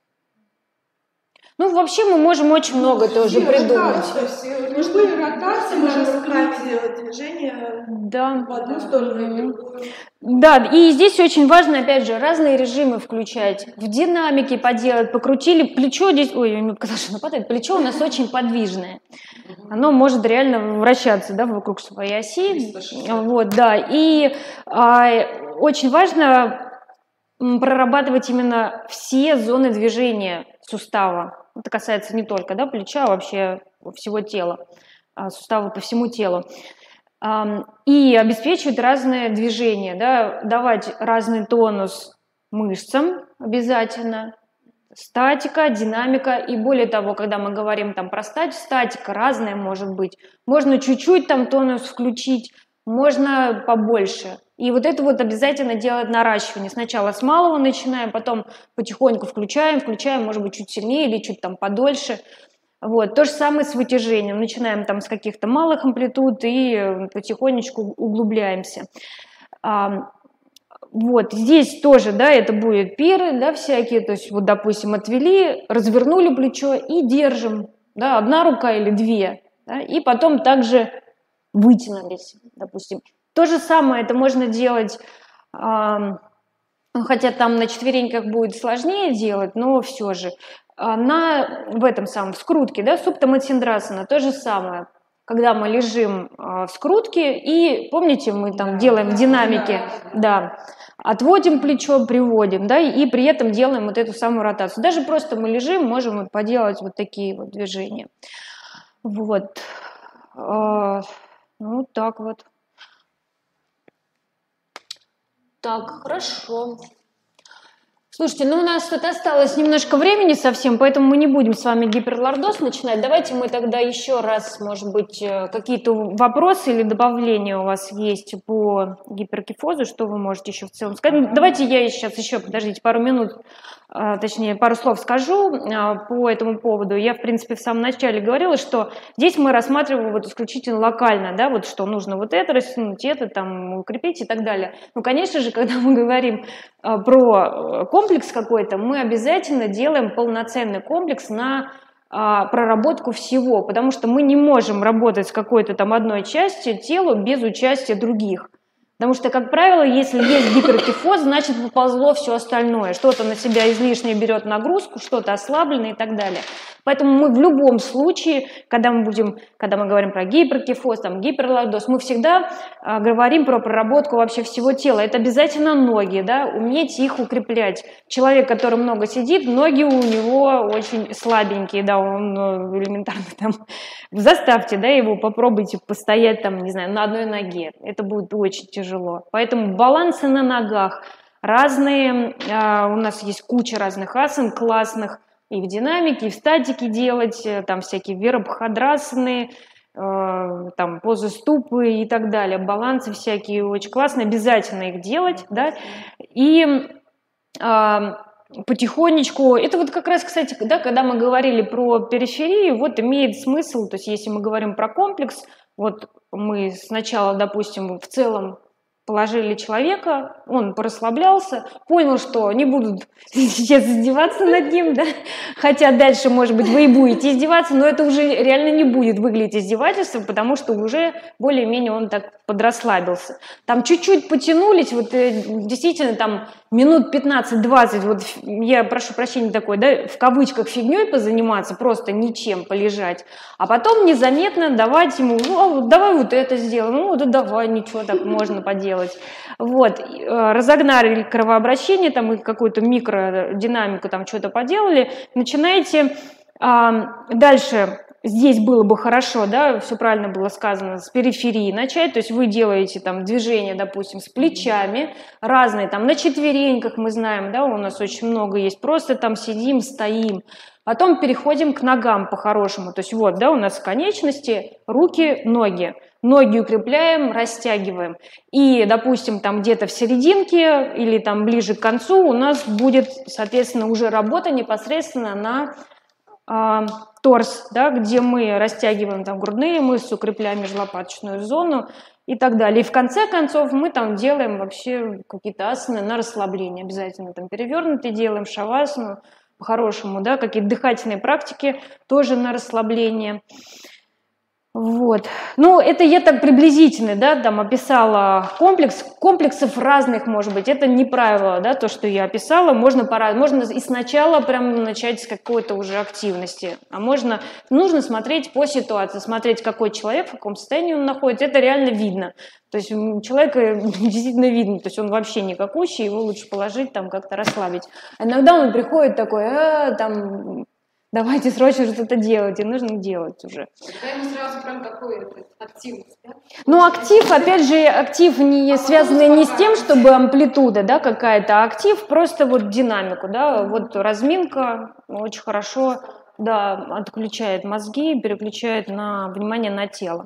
Speaker 1: Ну, вообще мы можем очень много ну, тоже придумать.
Speaker 3: Ротация, любые ротации можем руками делать движение
Speaker 1: да.
Speaker 3: в одну сторону и в другую.
Speaker 1: Да, и здесь очень важно, опять же, разные режимы включать. В динамике поделать, покрутили плечо здесь, ой, мне показалось, что нападает, плечо у нас очень подвижное. Оно может реально вращаться, да, вокруг своей оси. Вот, да, и а, очень важно прорабатывать именно все зоны движения сустава. Это касается не только, да, плеча, а вообще всего тела, сустава по всему телу. И обеспечивать разные движения, да, давать разный тонус мышцам обязательно. статика, динамика, и более того, когда мы говорим там про статику, статика разная может быть. Можно чуть-чуть там тонус включить, можно побольше. И вот это вот обязательно делать наращивание. Сначала с малого начинаем, потом потихоньку включаем, включаем, может быть, чуть сильнее или чуть там подольше. Вот. То же самое с вытяжением. Начинаем там с каких-то малых амплитуд и потихонечку углубляемся. Вот, здесь тоже, да, это будет пиры, да, всякие, то есть вот, допустим, отвели, развернули плечо и держим, да, одна рука или две, да, и потом также вытянулись, допустим. То же самое это можно делать, э, хотя там на четвереньках будет сложнее делать, но все же, на, в этом самом, в скрутке, да, суптамасиндрасана, то же самое. Когда мы лежим э, в скрутке, и, помните, мы там делаем в динамике, да, отводим плечо, приводим, да, и при этом делаем вот эту самую ротацию. Даже просто мы лежим, можем вот поделать вот такие вот движения. Вот. Э, ну, так вот. Так, хорошо. Слушайте, ну у нас тут осталось немножко времени совсем, поэтому мы не будем с вами гиперлордоз начинать. Давайте мы тогда еще раз, может быть, какие-то вопросы или добавления у вас есть по гиперкифозу, что вы можете еще в целом сказать. Давайте я сейчас еще, подождите, пару минут, точнее, пару слов скажу по этому поводу. Я, в принципе, в самом начале говорила, что здесь мы рассматриваем вот исключительно локально, да, вот что нужно вот это растянуть, это там укрепить и так далее. Ну, конечно же, когда мы говорим про комплекс какой-то, мы обязательно делаем полноценный комплекс на а, проработку всего, потому что мы не можем работать с какой-то там одной частью тела без участия других. Потому что, как правило, если есть гиперкифоз, значит поползло все остальное. Что-то на себя излишне берет нагрузку, что-то ослаблено и так далее. Поэтому мы в любом случае, когда мы будем, когда мы говорим про гиперкифоз, там, гиперлордоз, мы всегда а, говорим про проработку вообще всего тела. Это обязательно ноги, да, уметь их укреплять. Человек, который много сидит, ноги у него очень слабенькие, да, он ну, элементарно там, заставьте, да, его, попробуйте постоять там, не знаю, на одной ноге. Это будет очень тяжело. Поэтому балансы на ногах разные, а, у нас есть куча разных асан классных, и в динамике, и в статике делать, там всякие вирабхадрасаны, э, там позы ступы и так далее, балансы всякие очень классные, обязательно их делать, да, и э, потихонечку, это вот как раз, кстати, да, когда мы говорили про периферию, вот имеет смысл, то есть если мы говорим про комплекс, вот мы сначала, допустим, в целом положили человека, он порасслаблялся, понял, что не будут сейчас издеваться над ним, да, хотя дальше, может быть, вы и будете издеваться, но это уже реально не будет выглядеть издевательством, потому что уже более-менее он так подрасслабился. Там чуть-чуть потянулись, вот действительно там минут пятнадцать-двадцать, вот я прошу прощения такой, да, в кавычках фигней позаниматься, просто ничем полежать, а потом незаметно давать ему, ну, давай вот это сделаем, ну, да давай, ничего, так можно поделать. Вот, разогнали кровообращение, там и какую-то микродинамику, там что-то поделали, начинаете а, дальше, здесь было бы хорошо, да, все правильно было сказано, с периферии начать, то есть вы делаете там движения, допустим, с плечами, разные, там на четвереньках мы знаем, да, у нас очень много есть, просто там сидим, стоим. Потом переходим к ногам по-хорошему. То есть вот, да, у нас конечности, руки, ноги. Ноги укрепляем, растягиваем. И, допустим, там где-то в серединке или там ближе к концу у нас будет, соответственно, уже работа непосредственно на э, торс, да, где мы растягиваем там грудные мышцы, укрепляем межлопаточную зону и так далее. И в конце концов мы там делаем вообще какие-то асаны на расслабление. Обязательно там перевернутые делаем, шавасану, по-хорошему, да, какие-то дыхательные практики тоже на расслабление. Вот. Ну, это я так приблизительно, да, там описала комплекс. Комплексов разных, может быть, это не правило, да, то, что я описала. Можно пора, можно и сначала прям начать с какой-то уже активности, а можно, нужно смотреть по ситуации, смотреть, какой человек, в каком состоянии он находится, это реально видно. То есть человека действительно видно, то есть он вообще никакущий, его лучше положить, там как-то расслабить. А иногда он приходит такой, а, там... давайте срочно что-то делать, и нужно делать уже.
Speaker 4: Тогда ему сразу прям такой этот, активность, да?
Speaker 1: Ну, актив, опять же, актив не
Speaker 4: А
Speaker 1: связанный
Speaker 4: потом
Speaker 1: не с тем,
Speaker 4: успокаивается.
Speaker 1: чтобы амплитуда, да, какая-то, а актив просто вот динамику, да, вот разминка очень хорошо, да, отключает мозги, переключает на внимание на тело.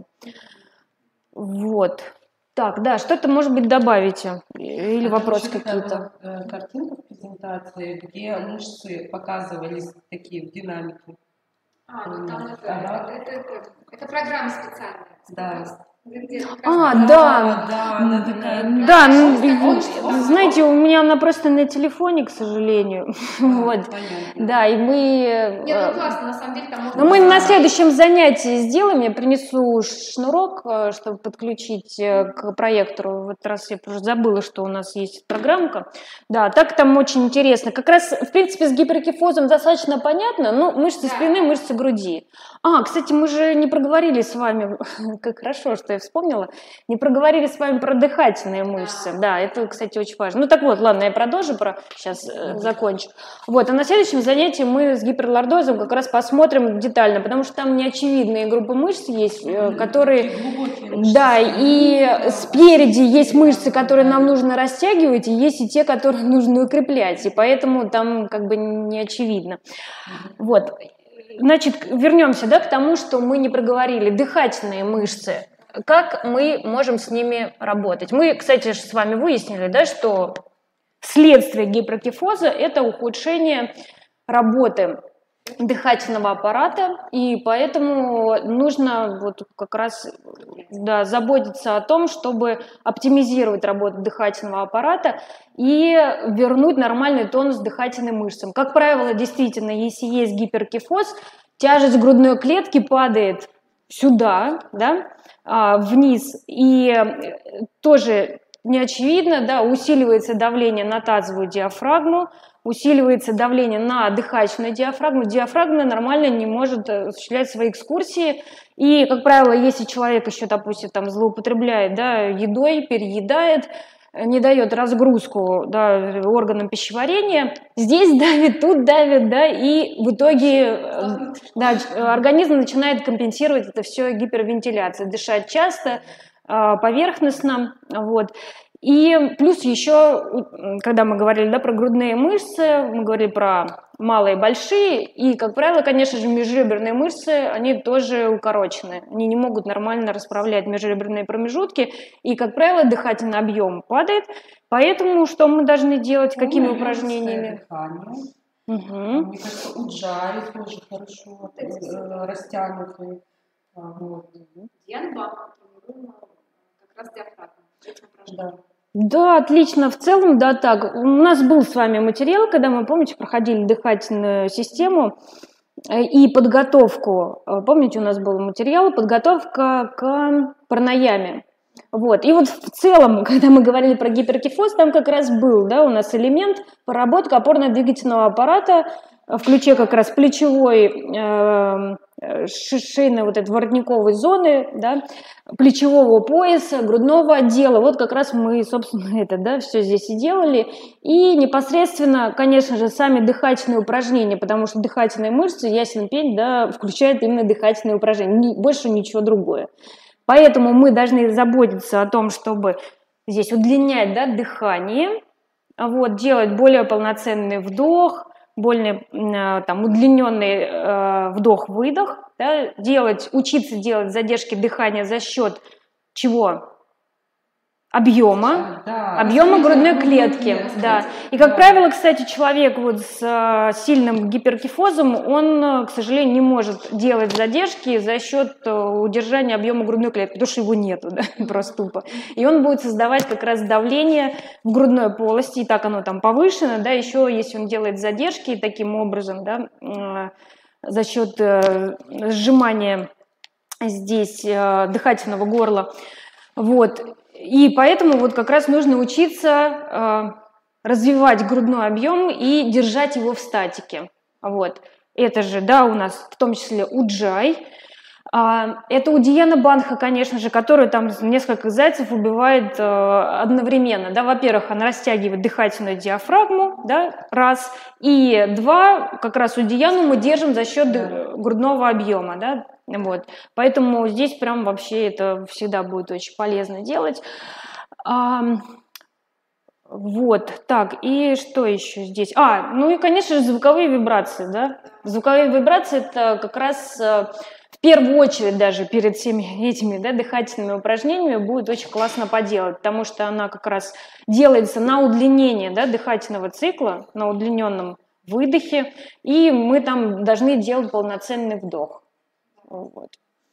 Speaker 1: Вот. Так, да, что-то, может быть, добавите? Или
Speaker 2: А там
Speaker 1: вопросы
Speaker 2: еще такая
Speaker 1: какие-то?
Speaker 2: была, э, картинка в презентации, где мышцы показывались такие в динамике.
Speaker 4: А, ну там это,
Speaker 2: Ага.
Speaker 4: это, это, это, это программа специальная.
Speaker 2: Да.
Speaker 4: Где как раз
Speaker 1: А,
Speaker 4: вот-
Speaker 1: да.
Speaker 2: да, она такая.
Speaker 1: Да, ну,
Speaker 4: Он- он-
Speaker 1: знаете, у меня она просто на телефоне, к сожалению. Вот.
Speaker 2: Понятно.
Speaker 1: Да, и мы...
Speaker 4: Нет,
Speaker 1: э,
Speaker 4: ну классно, на самом деле там можно...
Speaker 1: Но мы на
Speaker 4: посмотреть.
Speaker 1: следующем занятии сделаем. Я принесу шнурок, э, чтобы подключить э, к проектору. В этот раз я просто забыла, что у нас есть программка. Да, так там очень интересно. Как раз, в принципе, с гиперкифозом достаточно понятно. Ну, мышцы
Speaker 4: Да.
Speaker 1: спины, мышцы груди. А, кстати, мы же не проговорили с вами, как хорошо, что я вспомнила, не проговорили с вами про дыхательные мышцы. Да, это, кстати, очень важно. Ну, так вот, ладно, я продолжу, про... сейчас э, закончу. Вот, а на следующем занятии мы с гиперлордозом как раз посмотрим детально, потому что там неочевидные группы мышц есть, э, которые...
Speaker 2: Такие глубокие мышцы.
Speaker 1: Да, и спереди есть мышцы, которые нам нужно растягивать, и есть и те, которые нужно укреплять, и поэтому там как бы не очевидно. Вот, значит, вернемся, да, к тому, что мы не проговорили. Дыхательные мышцы. Как мы можем с ними работать? Мы, кстати, с вами выяснили, да, что следствие гиперкифоза – это ухудшение работы дыхательного аппарата, и поэтому нужно вот как раз, да, заботиться о том, чтобы оптимизировать работу дыхательного аппарата и вернуть нормальный тонус дыхательным мышцам. Как правило, действительно, если есть гиперкифоз, тяжесть грудной клетки падает сюда, да, а, вниз, и тоже не очевидно, да, усиливается давление на тазовую диафрагму, усиливается давление на дыхательную диафрагму, диафрагма нормально не может осуществлять свои экскурсии, и, как правило, если человек еще, допустим, там злоупотребляет, да, едой, переедает, не дает разгрузку, да, органам пищеварения, здесь давит, тут давит, да, и в итоге, да, организм начинает компенсировать это все гипервентиляцией, дышать часто, поверхностно, вот. И плюс еще, когда мы говорили, да, про грудные мышцы, мы говорили про малые и большие, и, как правило, конечно же, межреберные мышцы, они тоже укорочены, они не могут нормально расправлять межреберные промежутки, и, как правило, дыхательный объем падает, поэтому что мы должны делать, какими
Speaker 2: Полное
Speaker 1: упражнениями?
Speaker 2: дыхание.
Speaker 1: Угу.
Speaker 2: Мне кажется, уджай тоже хорошо э, растянутый. А, вот.
Speaker 4: Диана Бах, тренируем как раз диафрагму.
Speaker 2: Да.
Speaker 1: Да, отлично. В целом, да, так. У нас был с вами материал, когда мы, помните, проходили дыхательную систему и подготовку. Помните, у нас был материал подготовка к пранаяме. Вот. И вот в целом, когда мы говорили про гиперкифоз, там как раз был, да, у нас элемент проработка опорно-двигательного аппарата в ключе как раз плечевой, э, шейной вот этой воротниковой зоны, да, плечевого пояса, грудного отдела. Вот как раз мы, собственно, это, да, все здесь и делали. И непосредственно, конечно же, сами дыхательные упражнения, потому что дыхательные мышцы, ясен пень, да, включают именно дыхательные упражнения, больше ничего другое. Поэтому мы должны заботиться о том, чтобы здесь удлинять, да, дыхание, вот, делать более полноценный вдох, более там, удлиненный э, вдох-выдох, да, делать, учиться делать задержки дыхания за счет чего? Объема,
Speaker 2: Да,
Speaker 1: объема грудной клетки,
Speaker 2: клетки,
Speaker 1: да. И, как
Speaker 2: да.
Speaker 1: правило, кстати, человек вот с э, сильным гиперкифозом, он, э, к сожалению, не может делать задержки за счет э, удержания объема грудной клетки, потому что его нету, да, просто тупо. И он будет создавать как раз давление в грудной полости, и так оно там повышено, да, еще если он делает задержки таким образом, да, э, за счет э, сжимания здесь э, дыхательного горла, вот. И поэтому вот как раз нужно учиться э, развивать грудной объем и держать его в статике. Вот. Это же, да, у нас в том числе уджай. Это у Диана Банха, конечно же, которая там несколько зайцев убивает одновременно. Да, во-первых, она растягивает дыхательную диафрагму, да, раз, и два, как раз у Дианы мы держим за счет грудного объема, да, вот. Поэтому здесь прям вообще это всегда будет очень полезно делать. Вот, так, и что еще здесь? А, ну и, конечно же, звуковые вибрации, да. Звуковые вибрации – это как раз в первую очередь даже перед всеми этими, да, дыхательными упражнениями будет очень классно поделать, потому что она как раз делается на удлинение, да, дыхательного цикла, на удлиненном выдохе, и мы там должны делать полноценный вдох. Вот.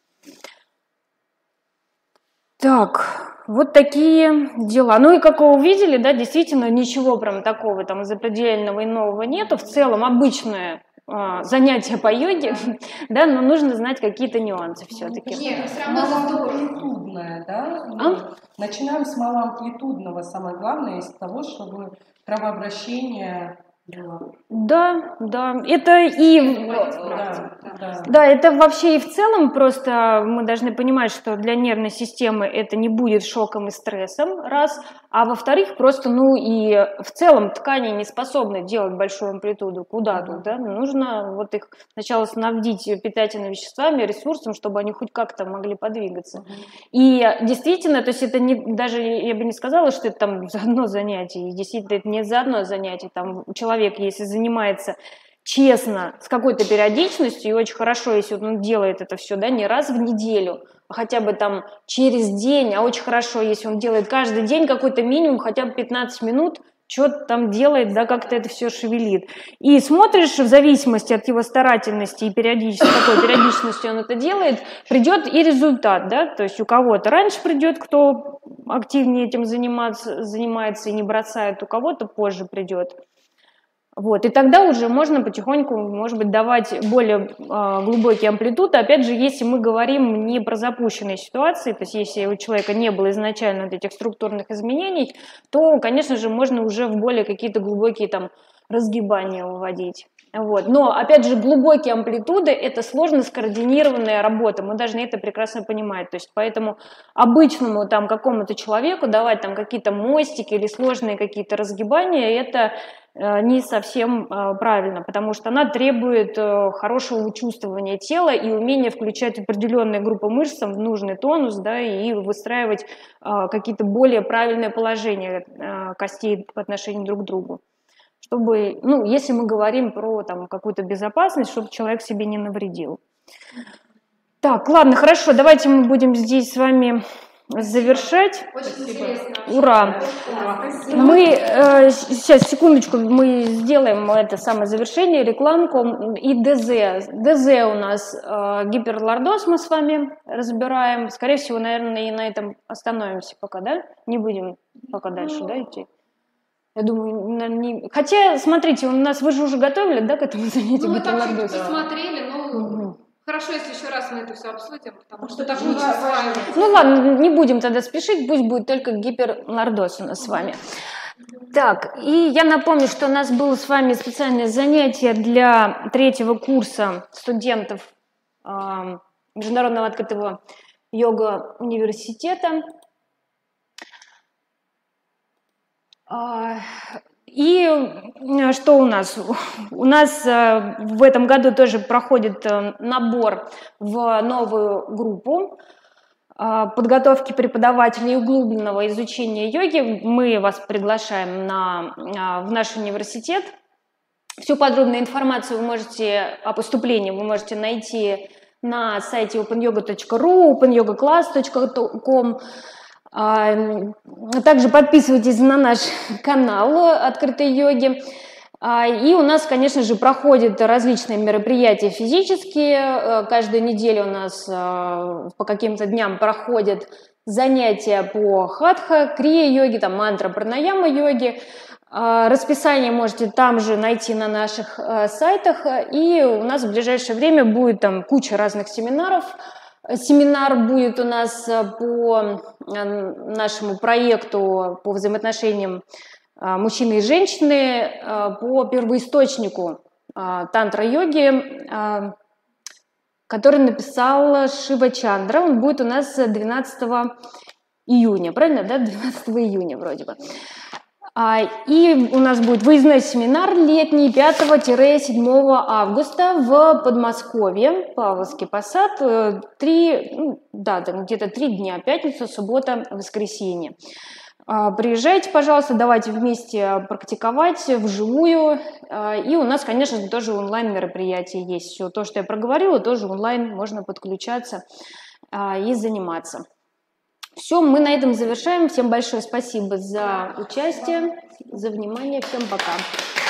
Speaker 1: Так, вот такие дела. Ну и как вы увидели, да, действительно ничего прям такого там запредельного и нового нету. В целом обычное а, занятие по йоге, да, но нужно знать какие-то нюансы все-таки.
Speaker 4: Нет, все равно здорово.
Speaker 2: Амплитудное, да?
Speaker 1: А?
Speaker 2: Начинаем с малоамплитудного, самое главное, из того, чтобы кровообращение было.
Speaker 1: Да, да, это и...
Speaker 2: Да, да.
Speaker 1: Да, это вообще и в целом просто мы должны понимать, что для нервной системы это не будет шоком и стрессом, раз, а во-вторых, просто, ну и в целом ткани не способны делать большую амплитуду. Куда тут, да? Нужно вот их сначала снабдить питательными веществами, ресурсом, чтобы они хоть как-то могли подвигаться. И действительно, то есть это не, даже я бы не сказала, что это там за одно занятие, и действительно это не за одно занятие, там человек, если занимается честно, с какой-то периодичностью, и очень хорошо, если он делает это все, да, не раз в неделю, а хотя бы там через день, а очень хорошо, если он делает каждый день какой-то минимум, хотя бы пятнадцать минут, что-то там делает, да, как-то это все шевелит. И смотришь, в зависимости от его старательности и периодичности, какой периодичностью он это делает, придет и результат, да, то есть у кого-то раньше придет, кто активнее этим заниматься, занимается и не бросает, у кого-то позже придет. Вот, и тогда уже можно потихоньку, может быть, давать более э, глубокие амплитуды. Опять же, если мы говорим не про запущенные ситуации, то есть если у человека не было изначально вот этих структурных изменений, то, конечно же, можно уже в более какие-то глубокие там разгибания выводить. Вот. Но, опять же, глубокие амплитуды – это сложно скоординированная работа, мы должны это прекрасно понимать. То есть поэтому обычному там какому-то человеку давать там какие-то мостики или сложные какие-то разгибания – это не совсем правильно, потому что она требует хорошего чувствования тела и умения включать определенные группы мышц в нужный тонус, да, и выстраивать какие-то более правильные положения костей по отношению друг к другу. Чтобы, ну, если мы говорим про там какую-то безопасность, чтобы человек себе не навредил. Так, ладно, хорошо, давайте мы будем здесь с вами завершать.
Speaker 4: Очень интересно.
Speaker 1: Ура! Мы э, сейчас, секундочку, мы сделаем это самое завершение, рекламку и ДЗ. ДЗ у нас э, гиперлордоз мы с вами разбираем. Скорее всего, наверное, и на этом остановимся пока, да? Не будем пока дальше, да, идти? Я думаю, не... Хотя, смотрите, у нас, вы же уже готовили, да, к этому занятию?
Speaker 4: Ну, мы так чуть-чуть
Speaker 1: гиперлордоза?
Speaker 4: посмотрели, ну... Угу. Хорошо, если еще раз мы это все обсудим, потому что так лучше с вами.
Speaker 1: Ну ладно, не будем тогда спешить, пусть будет только гиперлордоз у нас с вами. Так, и я напомню, что у нас было с вами специальное занятие для третьего курса студентов э, Международного открытого йога-университета. И что у нас? У нас в этом году тоже проходит набор в новую группу подготовки преподавателей углубленного изучения йоги. Мы вас приглашаем на, в наш университет. Всю подробную информацию вы можете о поступлении вы можете найти на сайте open yoga точка ru, open yoga class точка com. Также подписывайтесь на наш канал открытой йоги. И у нас, конечно же, проходят различные мероприятия физические. Каждую неделю у нас по каким-то дням проходят занятия по хатха, крия-йоге, там, мантра, пранаяма йоги. Расписание можете там же найти на наших сайтах. И у нас в ближайшее время будет там куча разных семинаров. Семинар будет у нас по нашему проекту по взаимоотношениям мужчины и женщины, по первоисточнику тантра-йоги. который написал Шива Чандра. Он будет у нас двенадцатого июня, правильно, да? двенадцатого июня вроде бы. И у нас будет выездной семинар летний пятого-седьмого августа в Подмосковье, Павловский посад, три, ну, да, там где-то три дня, пятница, суббота, воскресенье. Приезжайте, пожалуйста, давайте вместе практиковать вживую. И у нас, конечно же, тоже онлайн-мероприятие есть. Все то, что я проговорила, тоже онлайн можно подключаться и заниматься. Все, мы на этом завершаем. Всем большое спасибо за участие, за внимание. Всем пока.